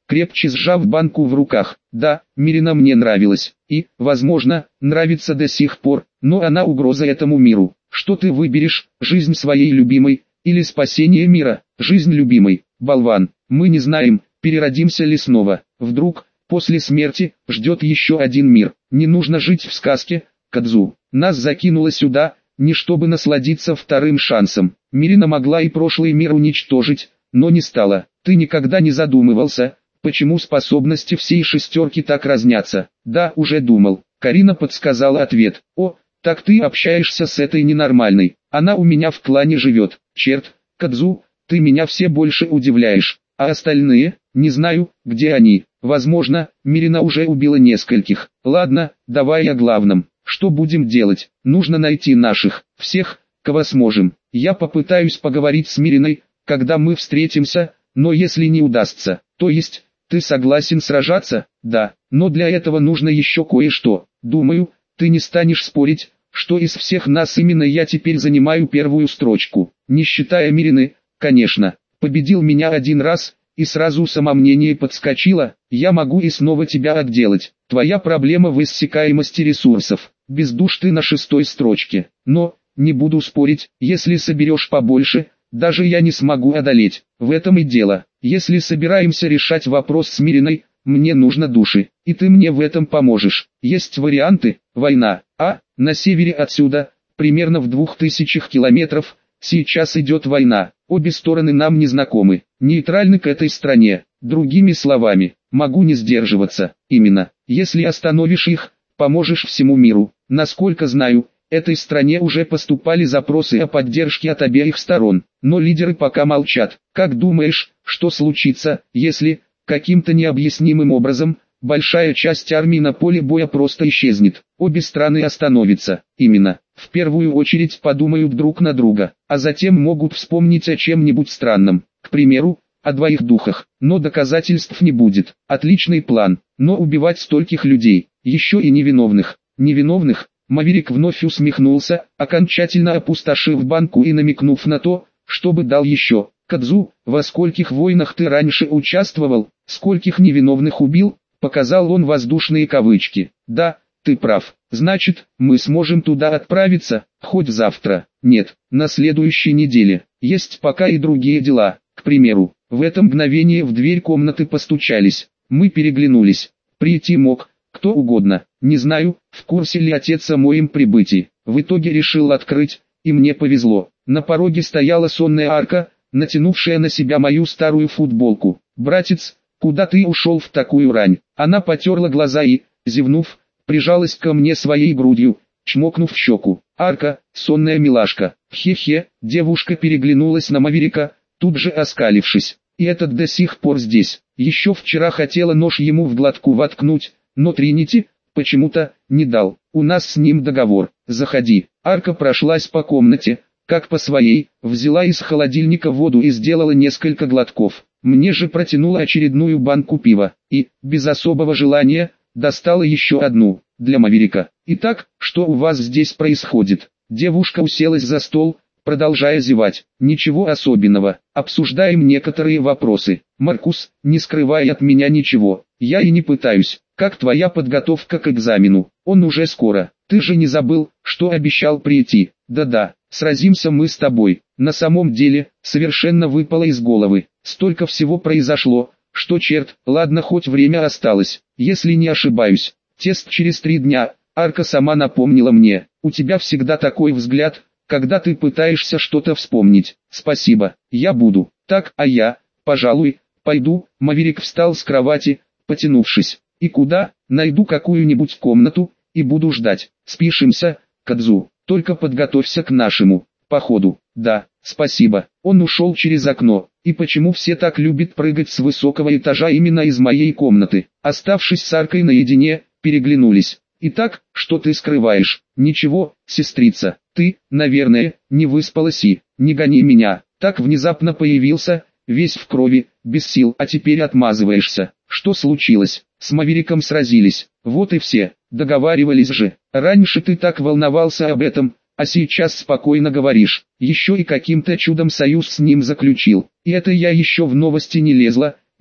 крепче сжав банку в руках. Да, Мирина мне нравилась, и, возможно, нравится до сих пор, но она угроза этому миру. Что ты выберешь, жизнь своей любимой, или спасение мира? Жизнь любимой, болван. Мы не знаем, переродимся ли снова. Вдруг, после смерти, ждет еще один мир. Не нужно жить в сказке, Кадзу. Нас закинуло сюда, не чтобы насладиться вторым шансом. Мирина могла и прошлый мир уничтожить, но не стала. Ты никогда не задумывался, почему способности всей шестерки так разнятся? Да, уже думал. Карина подсказала ответ. О, так ты общаешься с этой ненормальной. Она у меня в клане живет. Черт, Кадзу, ты меня все больше удивляешь. А остальные? Не знаю, где они. Возможно, Мирина уже убила нескольких. Ладно, давай о главном. Что будем делать? Нужно найти наших, всех, кого сможем. Я попытаюсь поговорить с Мириной, когда мы встретимся, но если не удастся, то есть, ты согласен сражаться? Да, но для этого нужно еще кое-что. Думаю, ты не станешь спорить, что из всех нас именно я теперь занимаю первую строчку. Не считая Мирины, конечно. Победил меня один раз, и сразу самомнение подскочило, я могу и снова тебя отделать. Твоя проблема в иссякаемости ресурсов. Без душ ты на 6-й строчке. Но, не буду спорить, если соберешь побольше, даже я не смогу одолеть. В этом и дело. Если собираемся решать вопрос с Мириной, мне нужно души, и ты мне в этом поможешь. Есть варианты: война, на севере отсюда, примерно в 2000 километров, сейчас идет война. Обе стороны нам не знакомы, нейтральны к этой стране. Другими словами, могу не сдерживаться. Именно, если остановишь их, поможешь всему миру. Насколько знаю, этой стране уже поступали запросы о поддержке от обеих сторон, но лидеры пока молчат. Как думаешь, что случится, если, каким-то необъяснимым образом, большая часть армии на поле боя просто исчезнет? Обе страны остановятся. Именно, в первую очередь подумают друг на друга, а затем могут вспомнить о чем-нибудь странном, к примеру, о двоих духах, но доказательств не будет. Отличный план, но убивать стольких людей, еще и невиновных. Невиновных? Маверик вновь усмехнулся, окончательно опустошив банку и намекнув на то, чтобы дал еще. Кадзу, во скольких войнах ты раньше участвовал, скольких невиновных убил? Показал он воздушные кавычки. Да, ты прав. Значит, мы сможем туда отправиться, хоть завтра. Нет, на следующей неделе. Есть пока и другие дела. К примеру, в это мгновение в дверь комнаты постучались. Мы переглянулись. Прийти мог кто угодно. Не знаю, в курсе ли отец о моем прибытии. В итоге решил открыть, и мне повезло. На пороге стояла сонная Арка, натянувшая на себя мою старую футболку. «Братец, куда ты ушел в такую рань?» Она потерла глаза и, зевнув, прижалась ко мне своей грудью, чмокнув в щеку. «Арка, сонная милашка». Хе-хе, девушка переглянулась на Маверика, тут же оскалившись. И этот до сих пор здесь. Еще вчера хотела нож ему в глотку воткнуть, но Тринити, почему-то, не дал. У нас с ним договор. Заходи. Арка прошлась по комнате, как по своей, взяла из холодильника воду и сделала несколько глотков. Мне же протянула очередную банку пива, и, без особого желания, достала еще одну, для Маверика. «Итак, что у вас здесь происходит?» Девушка уселась за стол, продолжая зевать. «Ничего особенного, обсуждаем некоторые вопросы. Маркус, не скрывай от меня ничего, я и не пытаюсь. Как твоя подготовка к экзамену? Он уже скоро. Ты же не забыл, что обещал прийти?» «Да-да, сразимся мы с тобой». На самом деле, совершенно выпало из головы. Столько всего произошло, что черт, ладно, хоть время осталось. Если не ошибаюсь, тест через 3 дня. Арка сама напомнила мне. У тебя всегда такой взгляд, когда ты пытаешься что-то вспомнить. Спасибо, я буду. Так, а я, пожалуй, пойду. Маверик встал с кровати, потянувшись. И куда? Найду какую-нибудь комнату, и буду ждать. Спишемся, Кадзу. Только подготовься к нашему походу. Да, спасибо. Он ушел через окно. И почему все так любят прыгать с высокого этажа именно из моей комнаты? Оставшись с Аркой наедине, переглянулись. «Итак, что ты скрываешь?» «Ничего, сестрица, ты, наверное, не выспалась и, не гони меня, так внезапно появился, весь в крови, без сил, а теперь отмазываешься. Что случилось? С Мавериком сразились, вот и все, договаривались же. Раньше ты так волновался об этом, а сейчас спокойно говоришь. Еще и каким-то чудом союз с ним заключил. И это я еще в новости не лезла,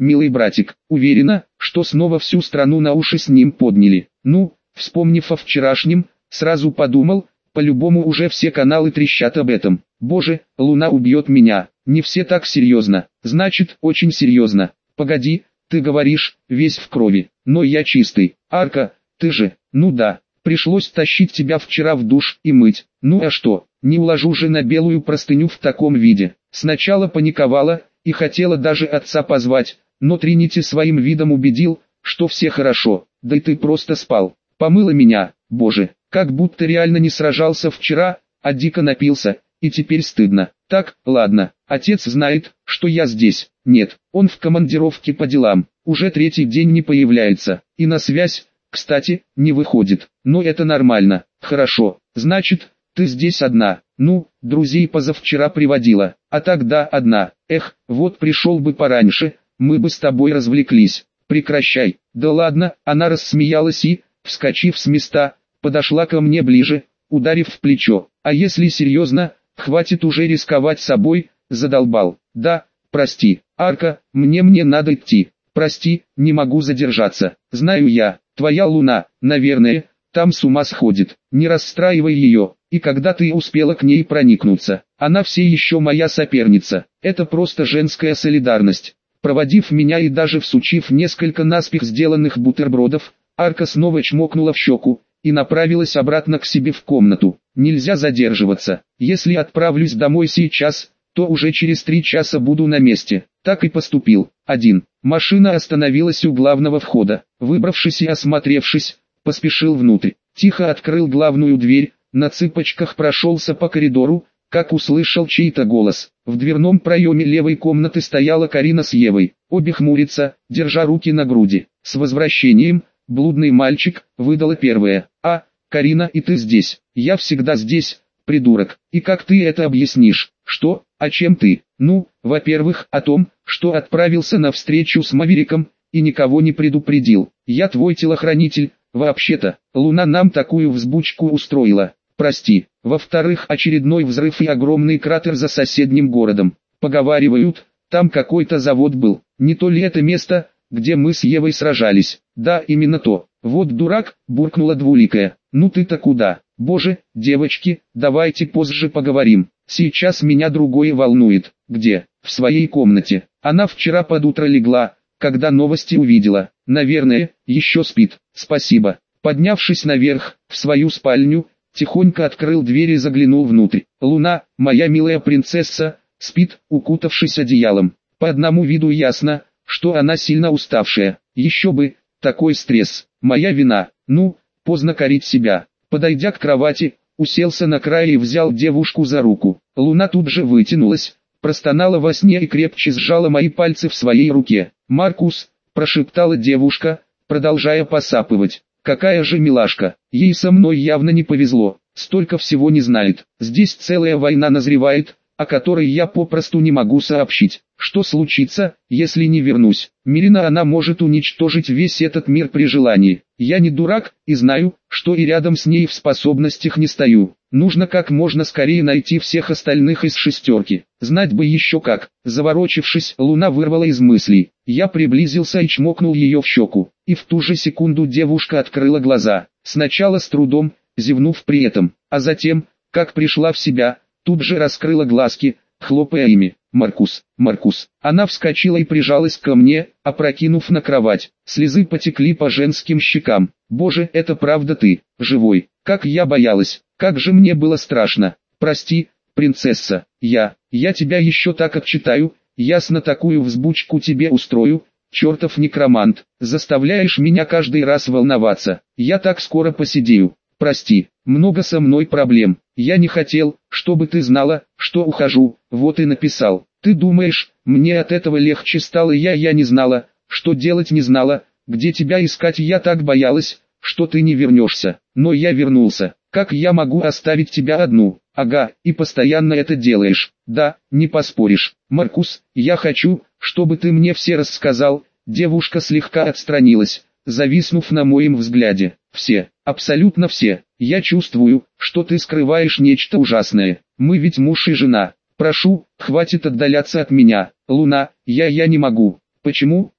милый братик. Уверена, что снова всю страну на уши с ним подняли. Ну, вспомнив о вчерашнем, сразу подумал, по-любому уже все каналы трещат об этом. Боже, Луна убьет меня. Не все так серьезно. Значит, очень серьезно. Погоди, ты говоришь, весь в крови. Но я чистый. Арка, ты же, ну да. Пришлось тащить тебя вчера в душ и мыть. Ну а что, не уложу же на белую простыню в таком виде. Сначала паниковала и хотела даже отца позвать, но Тринити своим видом убедил, что все хорошо. Да и ты просто спал. Помыла меня, боже, как будто реально не сражался вчера, а дико напился, и теперь стыдно. Так, ладно, отец знает, что я здесь. Нет, он в командировке по делам, уже третий день не появляется, и на связь, кстати, не выходит. Но это нормально. Хорошо, значит, ты здесь одна. Ну, друзей позавчера приводила, а тогда одна. Эх, вот пришел бы пораньше, мы бы с тобой развлеклись. Прекращай. Да ладно, она рассмеялась и, вскочив с места, подошла ко мне ближе, ударив в плечо. А если серьезно, хватит уже рисковать собой, задолбал. Да, прости, Арка, мне надо идти. Прости, не могу задержаться. Знаю я, твоя Луна, наверное, там с ума сходит. Не расстраивай ее. И когда ты успела к ней проникнуться, она все еще моя соперница. Это просто женская солидарность. Проводив меня и даже всучив несколько наспех сделанных бутербродов, Арка снова чмокнула в щеку и направилась обратно к себе в комнату. Нельзя задерживаться. Если отправлюсь домой сейчас, то уже через 3 часа буду на месте. Так и поступил. 1. Машина остановилась у главного входа. Выбравшись и осмотревшись, поспешил внутрь. Тихо открыл главную дверь, на цыпочках прошелся по коридору, как услышал чей-то голос. В дверном проеме левой комнаты стояла Карина с Евой. Обе хмурятся, держа руки на груди. «С возвращением, блудный мальчик», выдала первая. «А, Карина, и ты здесь?» «Я всегда здесь, придурок. И как ты это объяснишь?» «Что? А чем ты?» «Ну, во-первых, о том, что отправился на встречу с Мавериком и никого не предупредил. Я твой телохранитель, вообще-то. Луна нам такую взбучку устроила. Прости. Во-вторых, очередной взрыв и огромный кратер за соседним городом. Поговаривают, там какой-то завод был. Не то ли это место, где мы с Евой сражались?» «Да, именно то. Вот дурак», буркнула Двуликая. «Ну ты-то куда?» «Боже, девочки, давайте позже поговорим. Сейчас меня другое волнует». «Где?» «В своей комнате. Она вчера под утро легла, когда новости увидела. Наверное, еще спит». «Спасибо». Поднявшись наверх, в свою спальню, тихонько открыл дверь и заглянул внутрь. Луна, моя милая принцесса, спит, укутавшись одеялом. По одному виду ясно, что она сильно уставшая. Еще бы, такой стресс. Моя вина. Ну, поздно корить себя. Подойдя к кровати, уселся на край и взял девушку за руку. Луна тут же вытянулась, простонала во сне и крепче сжала мои пальцы в своей руке. «Маркус», прошептала девушка, продолжая посапывать. «Какая же милашка, ей со мной явно не повезло, столько всего не знает. Здесь целая война назревает, о которой я попросту не могу сообщить. Что случится, если не вернусь? Мирина, она может уничтожить весь этот мир при желании. Я не дурак, и знаю, что и рядом с ней в способностях не стою. Нужно как можно скорее найти всех остальных из шестерки. Знать бы еще как». Заворочившись, Луна вырвала из мыслей. Я приблизился и чмокнул ее в щеку. И в ту же секунду девушка открыла глаза. Сначала с трудом, зевнув при этом, а затем, как пришла в себя, тут же раскрыла глазки, хлопая ими. «Маркус, Маркус». Она вскочила и прижалась ко мне, опрокинув на кровать. Слезы потекли по женским щекам. «Боже, это правда ты, живой? Как я боялась, как же мне было страшно. Прости, принцесса, я тебя еще так отчитаю, ясно такую взбучку тебе устрою, чертов некромант, заставляешь меня каждый раз волноваться. Я так скоро посидею. Прости, много со мной проблем. Я не хотел, чтобы ты знала, что ухожу, вот и написал. Ты думаешь, мне от этого легче стало? Я не знала, что делать, не знала, где тебя искать. Я так боялась, что ты не вернешься. Но я вернулся. Как я могу оставить тебя одну? Ага, и постоянно это делаешь. Да, не поспоришь. Маркус, я хочу, чтобы ты мне все рассказал. Девушка слегка отстранилась, зависнув на моем взгляде. Все, абсолютно все. Я чувствую, что ты скрываешь нечто ужасное. Мы ведь муж и жена. Прошу, хватит отдаляться от меня. Луна, я не могу. Почему?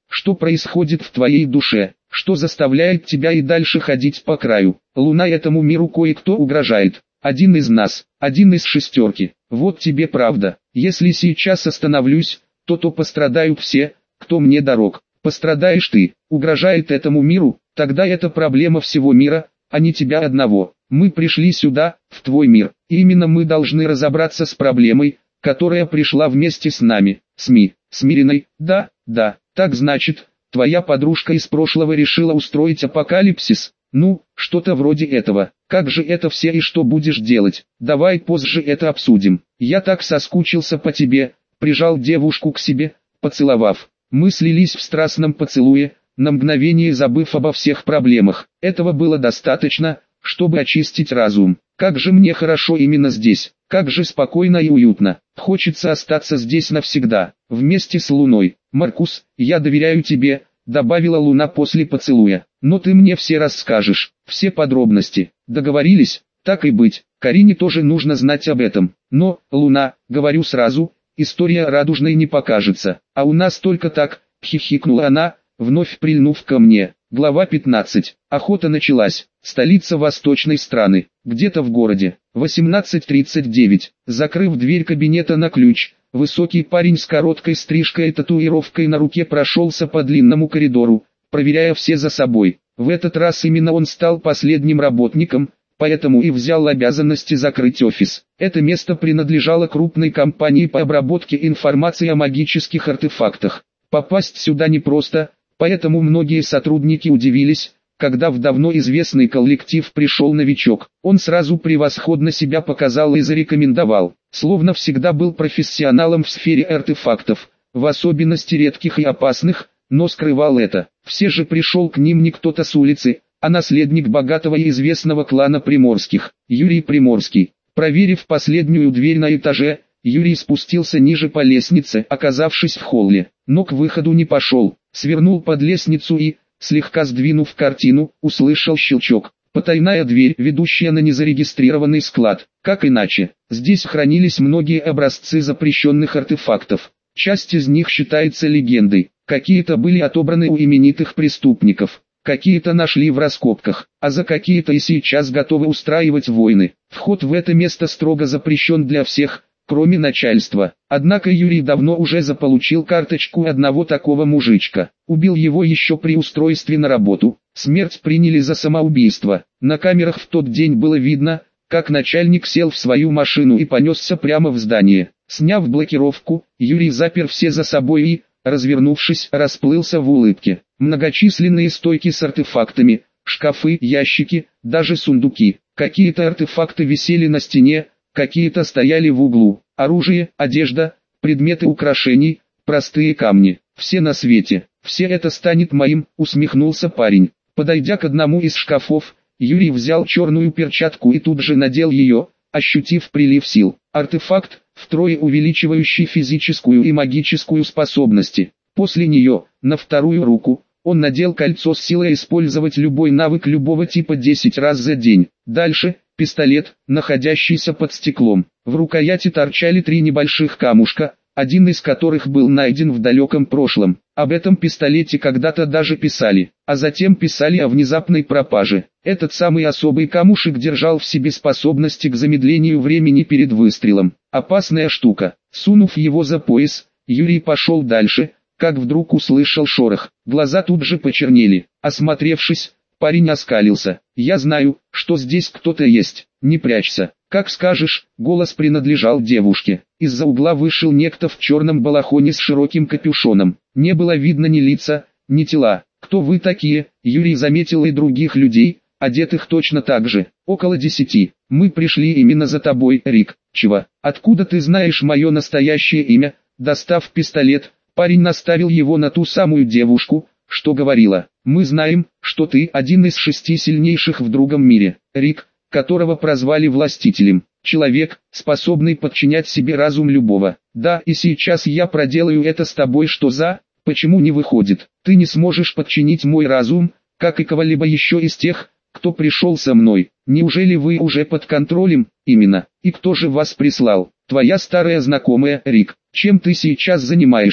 Что происходит в твоей душе? Что заставляет тебя и дальше ходить по краю? Луна, этому миру кое-кто угрожает. Один из нас, один из шестерки. Вот тебе правда. Если сейчас остановлюсь, то пострадают все, кто мне дорог. Пострадаешь ты, угрожает этому миру, тогда это проблема всего мира, а не тебя одного. Мы пришли сюда, в твой мир, и именно мы должны разобраться с проблемой, которая пришла вместе с нами, с Мириной. Да, так значит, твоя подружка из прошлого решила устроить апокалипсис? Ну, что-то вроде этого. Как же это все и что будешь делать? Давай позже это обсудим. Я так соскучился по тебе, прижал девушку к себе, поцеловав. Мы слились в страстном поцелуе, на мгновение забыв обо всех проблемах. Этого было достаточно, чтобы очистить разум. Как же мне хорошо именно здесь, как же спокойно и уютно. Хочется остаться здесь навсегда, вместе с Луной. Маркус, я доверяю тебе, добавила Луна после поцелуя. Но ты мне все расскажешь, все подробности. Договорились? Так и быть. Карине тоже нужно знать об этом. Но, Луна, говорю сразу, история радужной не покажется. А у нас только так, хихикнула она, вновь прильнув ко мне. Глава 15. Охота началась. Столица восточной страны. Где-то в городе. 18:39. Закрыв дверь кабинета на ключ, высокий парень с короткой стрижкой и татуировкой на руке прошелся по длинному коридору, проверяя все за собой. В этот раз именно он стал последним работником, поэтому и взял обязанности закрыть офис. Это место принадлежало крупной компании по обработке информации о магических артефактах. Попасть сюда непросто, поэтому многие сотрудники удивились, когда в давно известный коллектив пришел новичок. Он сразу превосходно себя показал и зарекомендовал, словно всегда был профессионалом в сфере артефактов, в особенности редких и опасных, но скрывал это. Все же пришел к ним не кто-то с улицы, а наследник богатого и известного клана Приморских, Юрий Приморский. Проверив последнюю дверь на этаже, Юрий спустился ниже по лестнице, оказавшись в холле, но к выходу не пошел, свернул под лестницу и, слегка сдвинув картину, услышал щелчок. Потайная дверь, ведущая на незарегистрированный склад. Как иначе? Здесь хранились многие образцы запрещенных артефактов. Часть из них считается легендой, какие-то были отобраны у именитых преступников, какие-то нашли в раскопках, а за какие-то и сейчас готовы устраивать войны. Вход в это место строго запрещен для всех, кроме начальства. Однако Юрий давно уже заполучил карточку одного такого мужичка. Убил его еще при устройстве на работу. Смерть приняли за самоубийство. На камерах в тот день было видно, как начальник сел в свою машину и понесся прямо в здание. Сняв блокировку, Юрий запер все за собой и, развернувшись, расплылся в улыбке. Многочисленные стойки с артефактами, шкафы, ящики, даже сундуки. Какие-то артефакты висели на стене, какие-то стояли в углу. Оружие, одежда, предметы украшений, простые камни. Все на свете. Все это станет моим, усмехнулся парень. Подойдя к одному из шкафов, Юрий взял черную перчатку и тут же надел ее, ощутив прилив сил. Артефакт, втрое увеличивающий физическую и магическую способности. После нее, на вторую руку, он надел кольцо с силой использовать любой навык любого типа 10 раз за день. Дальше, пистолет, находящийся под стеклом. В рукояти торчали 3 небольших камушка, один из которых был найден в далеком прошлом. Об этом пистолете когда-то даже писали, а затем писали о внезапной пропаже. Этот самый особый камушек держал в себе способности к замедлению времени перед выстрелом. Опасная штука. Сунув его за пояс, Юрий пошел дальше, как вдруг услышал шорох. Глаза тут же почернели. Осмотревшись, парень оскалился. «Я знаю, что здесь кто-то есть. Не прячься». «Как скажешь», голос принадлежал девушке. Из-за угла вышел некто в черном балахоне с широким капюшоном. Не было видно ни лица, ни тела. «Кто вы такие?» Юрий заметил и других людей, одетых точно так же. «Около 10. Мы пришли именно за тобой, Рик». «Чего? Откуда ты знаешь мое настоящее имя?» Достав пистолет, парень наставил его на ту самую девушку, что говорила. «Мы знаем, что ты один из 6 сильнейших в другом мире. Рик, которого прозвали властителем. Человек, способный подчинять себе разум любого. Да, и сейчас я проделаю это с тобой. Что за? Почему не выходит? Ты не сможешь подчинить мой разум, как и кого-либо еще из тех, кто пришел со мной. Неужели вы уже под контролем?» «Именно. И кто же вас прислал?» «Твоя старая знакомая, Рик. Чем ты сейчас занимаешься?»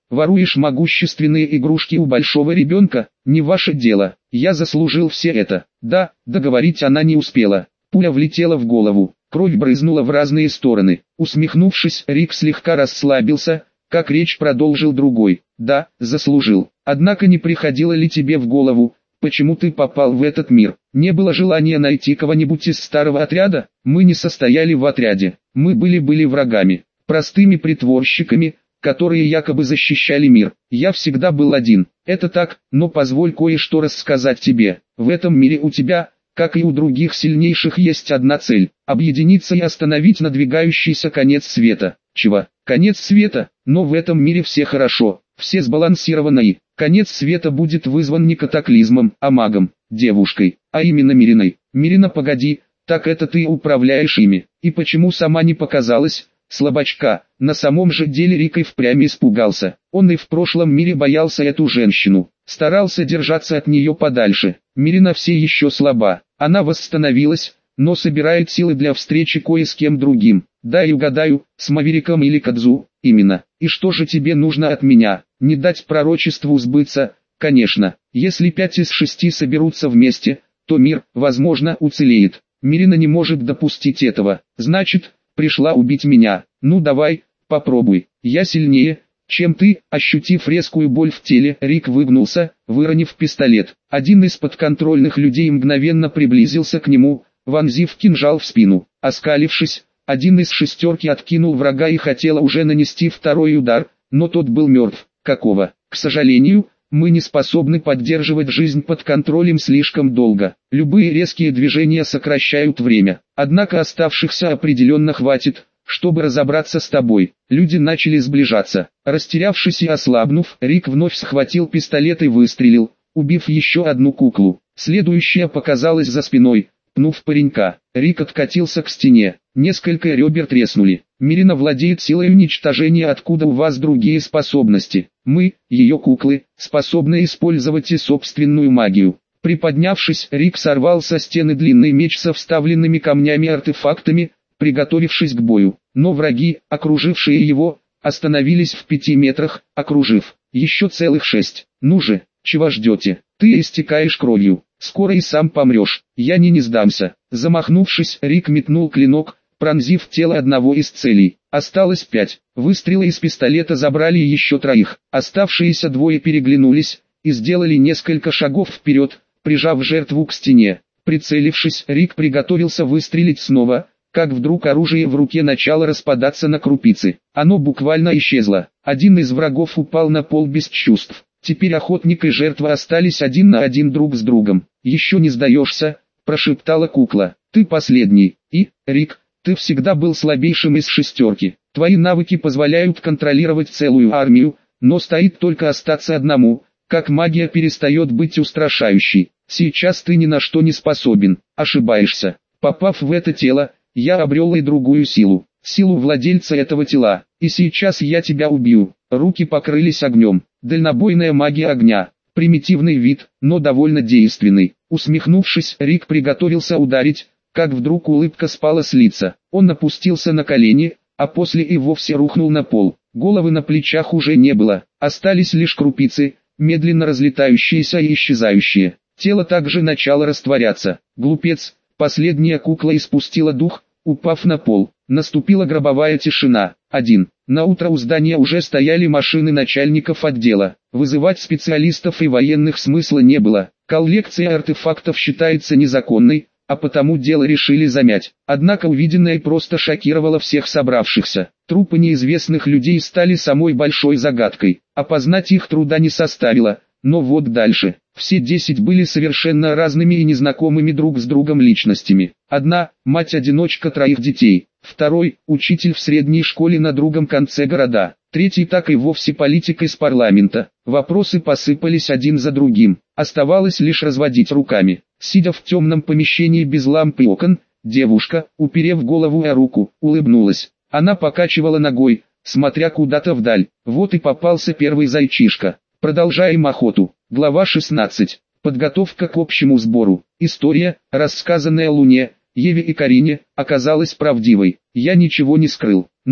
Воруешь могущественные игрушки у большого ребенка? Не ваше дело. Я заслужил все это. Да, договорить она не успела. Пуля влетела в голову. Кровь брызнула в разные стороны. Усмехнувшись, Рик слегка расслабился, как речь продолжил другой. Да, заслужил. Однако не приходило ли тебе в голову, почему ты попал в этот мир? Не было желания найти кого-нибудь из старого отряда? Мы не состояли в отряде. Мы были врагами. Простыми притворщиками, которые якобы защищали мир. Я всегда был один. Это так, но позволь кое-что рассказать тебе. В этом мире у тебя, как и у других сильнейших, есть одна цель – объединиться и остановить надвигающийся конец света. Чего? Конец света? Но в этом мире все хорошо, все сбалансировано, и конец света будет вызван не катаклизмом, а магом, девушкой, а именно Мириной. Мирина, погоди, так это ты управляешь ими. И почему сама не показалась? Слабачка. На самом же деле Рик и впрямь испугался. Он и в прошлом мире боялся эту женщину, старался держаться от нее подальше. Мирина все еще слаба. Она восстановилась, но собирает силы для встречи кое с кем другим. Дай угадаю, с Мавериком или Кадзу, именно. И что же тебе нужно от меня? Не дать пророчеству сбыться? Конечно, если 5 из 6 соберутся вместе, то мир, возможно, уцелеет. Мирина не может допустить этого. Значит, пришла убить меня. Ну давай, попробуй. Я сильнее, чем ты. Ощутив резкую боль в теле, Рик выгнулся, выронив пистолет. Один из подконтрольных людей мгновенно приблизился к нему, вонзив кинжал в спину. Оскалившись, один из шестерки откинул врага и хотел уже нанести второй удар, но тот был мертв. Какого? К сожалению, мы не способны поддерживать жизнь под контролем слишком долго. Любые резкие движения сокращают время. Однако оставшихся определенно хватит, чтобы разобраться с тобой. Люди начали сближаться. Растерявшись и ослабнув, Рик вновь схватил пистолет и выстрелил, убив еще одну куклу. Следующая показалась за спиной, пнув паренька. Рик откатился к стене. Несколько ребер треснули. Мирина владеет силой уничтожения, откуда у вас другие способности. Мы, ее куклы, способны использовать и собственную магию. Приподнявшись, Рик сорвал со стены длинный меч со вставленными камнями и артефактами, приготовившись к бою. Но враги, окружившие его, остановились в 5 метрах, окружив. Еще целых 6. Ну же, чего ждете? Ты истекаешь кровью. Скоро и сам помрешь. Я не сдамся. Замахнувшись, Рик метнул клинок, пронзив тело одного из целей. Осталось 5. Выстрелы из пистолета забрали еще 3. Оставшиеся 2 переглянулись и сделали несколько шагов вперед, прижав жертву к стене. Прицелившись, Рик приготовился выстрелить снова, как вдруг оружие в руке начало распадаться на крупицы. Оно буквально исчезло. Один из врагов упал на пол без чувств. Теперь охотник и жертва остались один на один друг с другом. «Еще не сдаешься», – прошептала кукла. «Ты последний. И, Рик, ты всегда был слабейшим из шестерки. Твои навыки позволяют контролировать целую армию, но стоит только остаться одному, как магия перестает быть устрашающей. Сейчас ты ни на что не способен. Ошибаешься. Попав в это тело, я обрел и другую силу. Силу владельца этого тела. И сейчас я тебя убью». Руки покрылись огнем. Дальнобойная магия огня. Примитивный вид, но довольно действенный. Усмехнувшись, Рик приготовился ударить, как вдруг улыбка спала с лица. Он опустился на колени, а после и вовсе рухнул на пол. Головы на плечах уже не было. Остались лишь крупицы, медленно разлетающиеся и исчезающие. Тело также начало растворяться. Глупец, последняя кукла испустила дух, упав на пол. Наступила гробовая тишина. 1. Наутро у здания уже стояли машины начальников отдела. Вызывать специалистов и военных смысла не было. Коллекция артефактов считается незаконной, а потому дело решили замять. Однако увиденное просто шокировало всех собравшихся. Трупы неизвестных людей стали самой большой загадкой. Опознать их труда не составило. Но вот дальше. Все 10 были совершенно разными и незнакомыми друг с другом личностями. Одна – мать-одиночка 3 детей. Второй – учитель в средней школе на другом конце города. Третий так и вовсе политик из парламента. Вопросы посыпались один за другим. Оставалось лишь разводить руками. Сидя в темном помещении без ламп и окон, девушка, уперев голову о руку, улыбнулась. Она покачивала ногой, смотря куда-то вдаль. Вот и попался первый зайчишка. Продолжаем охоту. Глава 16. Подготовка к общему сбору. История, рассказанная Луне, Еве и Карине, оказалась правдивой. Я ничего не скрыл. Ну,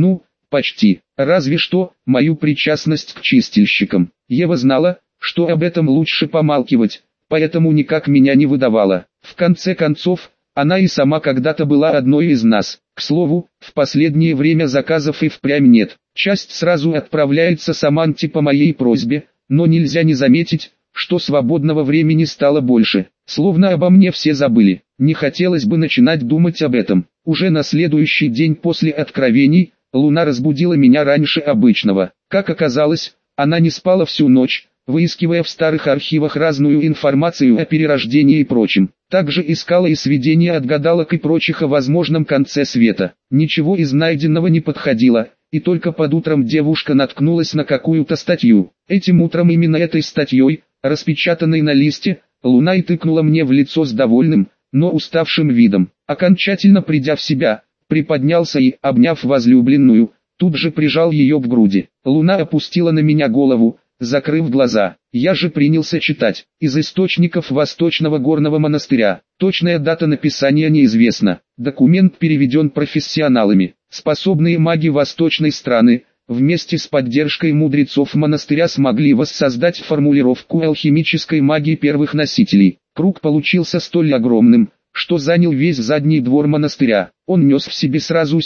почти. Разве что, мою причастность к чистильщикам. Ева знала, что об этом лучше помалкивать, поэтому никак меня не выдавала. В конце концов, она и сама когда-то была одной из нас. К слову, в последнее время заказов и впрямь нет. Часть сразу отправляется Саманте по моей просьбе, но нельзя не заметить, что свободного времени стало больше. Словно обо мне все забыли. Не хотелось бы начинать думать об этом. Уже на следующий день после откровений, Луна разбудила меня раньше обычного. Как оказалось, она не спала всю ночь, выискивая в старых архивах разную информацию о перерождении и прочем. Также искала и сведения от гадалок и прочих о возможном конце света. Ничего из найденного не подходило, и только под утром девушка наткнулась на какую-то статью. Этим утром именно этой статьей, распечатанной на листе, Луна и тыкнула мне в лицо с довольным, но уставшим видом. Окончательно придя в себя, приподнялся и, обняв возлюбленную, тут же прижал ее к груди. Луна опустила на меня голову, закрыв глаза. Я же принялся читать. Из источников Восточного горного монастыря. Точная дата написания неизвестна. Документ переведен профессионалами. Способные маги восточной страны, вместе с поддержкой мудрецов монастыря смогли воссоздать формулировку алхимической магии первых носителей. Круг получился столь огромным, что занял весь задний двор монастыря. Он нес в себе сразу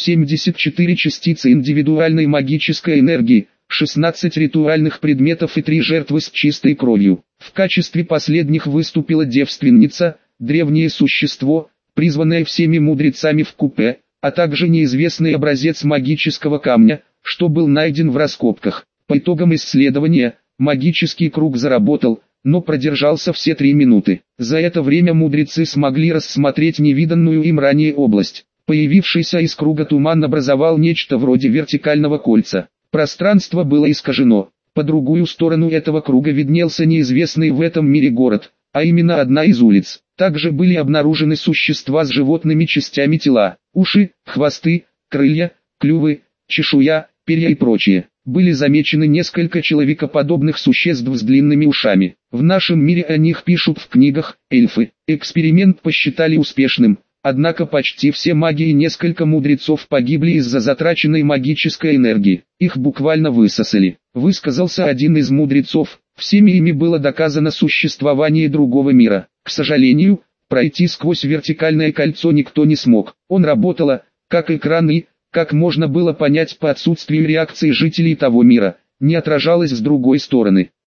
74 частицы индивидуальной магической энергии, 16 ритуальных предметов и 3 жертвы с чистой кровью. В качестве последних выступила девственница, древнее существо, призванное всеми мудрецами в купе, а также неизвестный образец магического камня, что был найден в раскопках. По итогам исследования, магический круг заработал, но продержался все 3 минуты. За это время мудрецы смогли рассмотреть невиданную им ранее область. Появившийся из круга туман образовал нечто вроде вертикального кольца. Пространство было искажено. По другую сторону этого круга виднелся неизвестный в этом мире город, а именно одна из улиц. Также были обнаружены существа с животными частями тела: уши, хвосты, крылья, клювы, чешуя, перья и прочее. Были замечены несколько человекоподобных существ с длинными ушами. В нашем мире о них пишут в книгах эльфы. Эксперимент посчитали успешным, однако почти все маги и несколько мудрецов погибли из-за затраченной магической энергии. Их буквально высосали. Высказался один из мудрецов: всеми ими было доказано существование другого мира. К сожалению, пройти сквозь вертикальное кольцо никто не смог. Он работало, как экран и, как можно было понять по отсутствию реакции жителей того мира, не отражалось с другой стороны.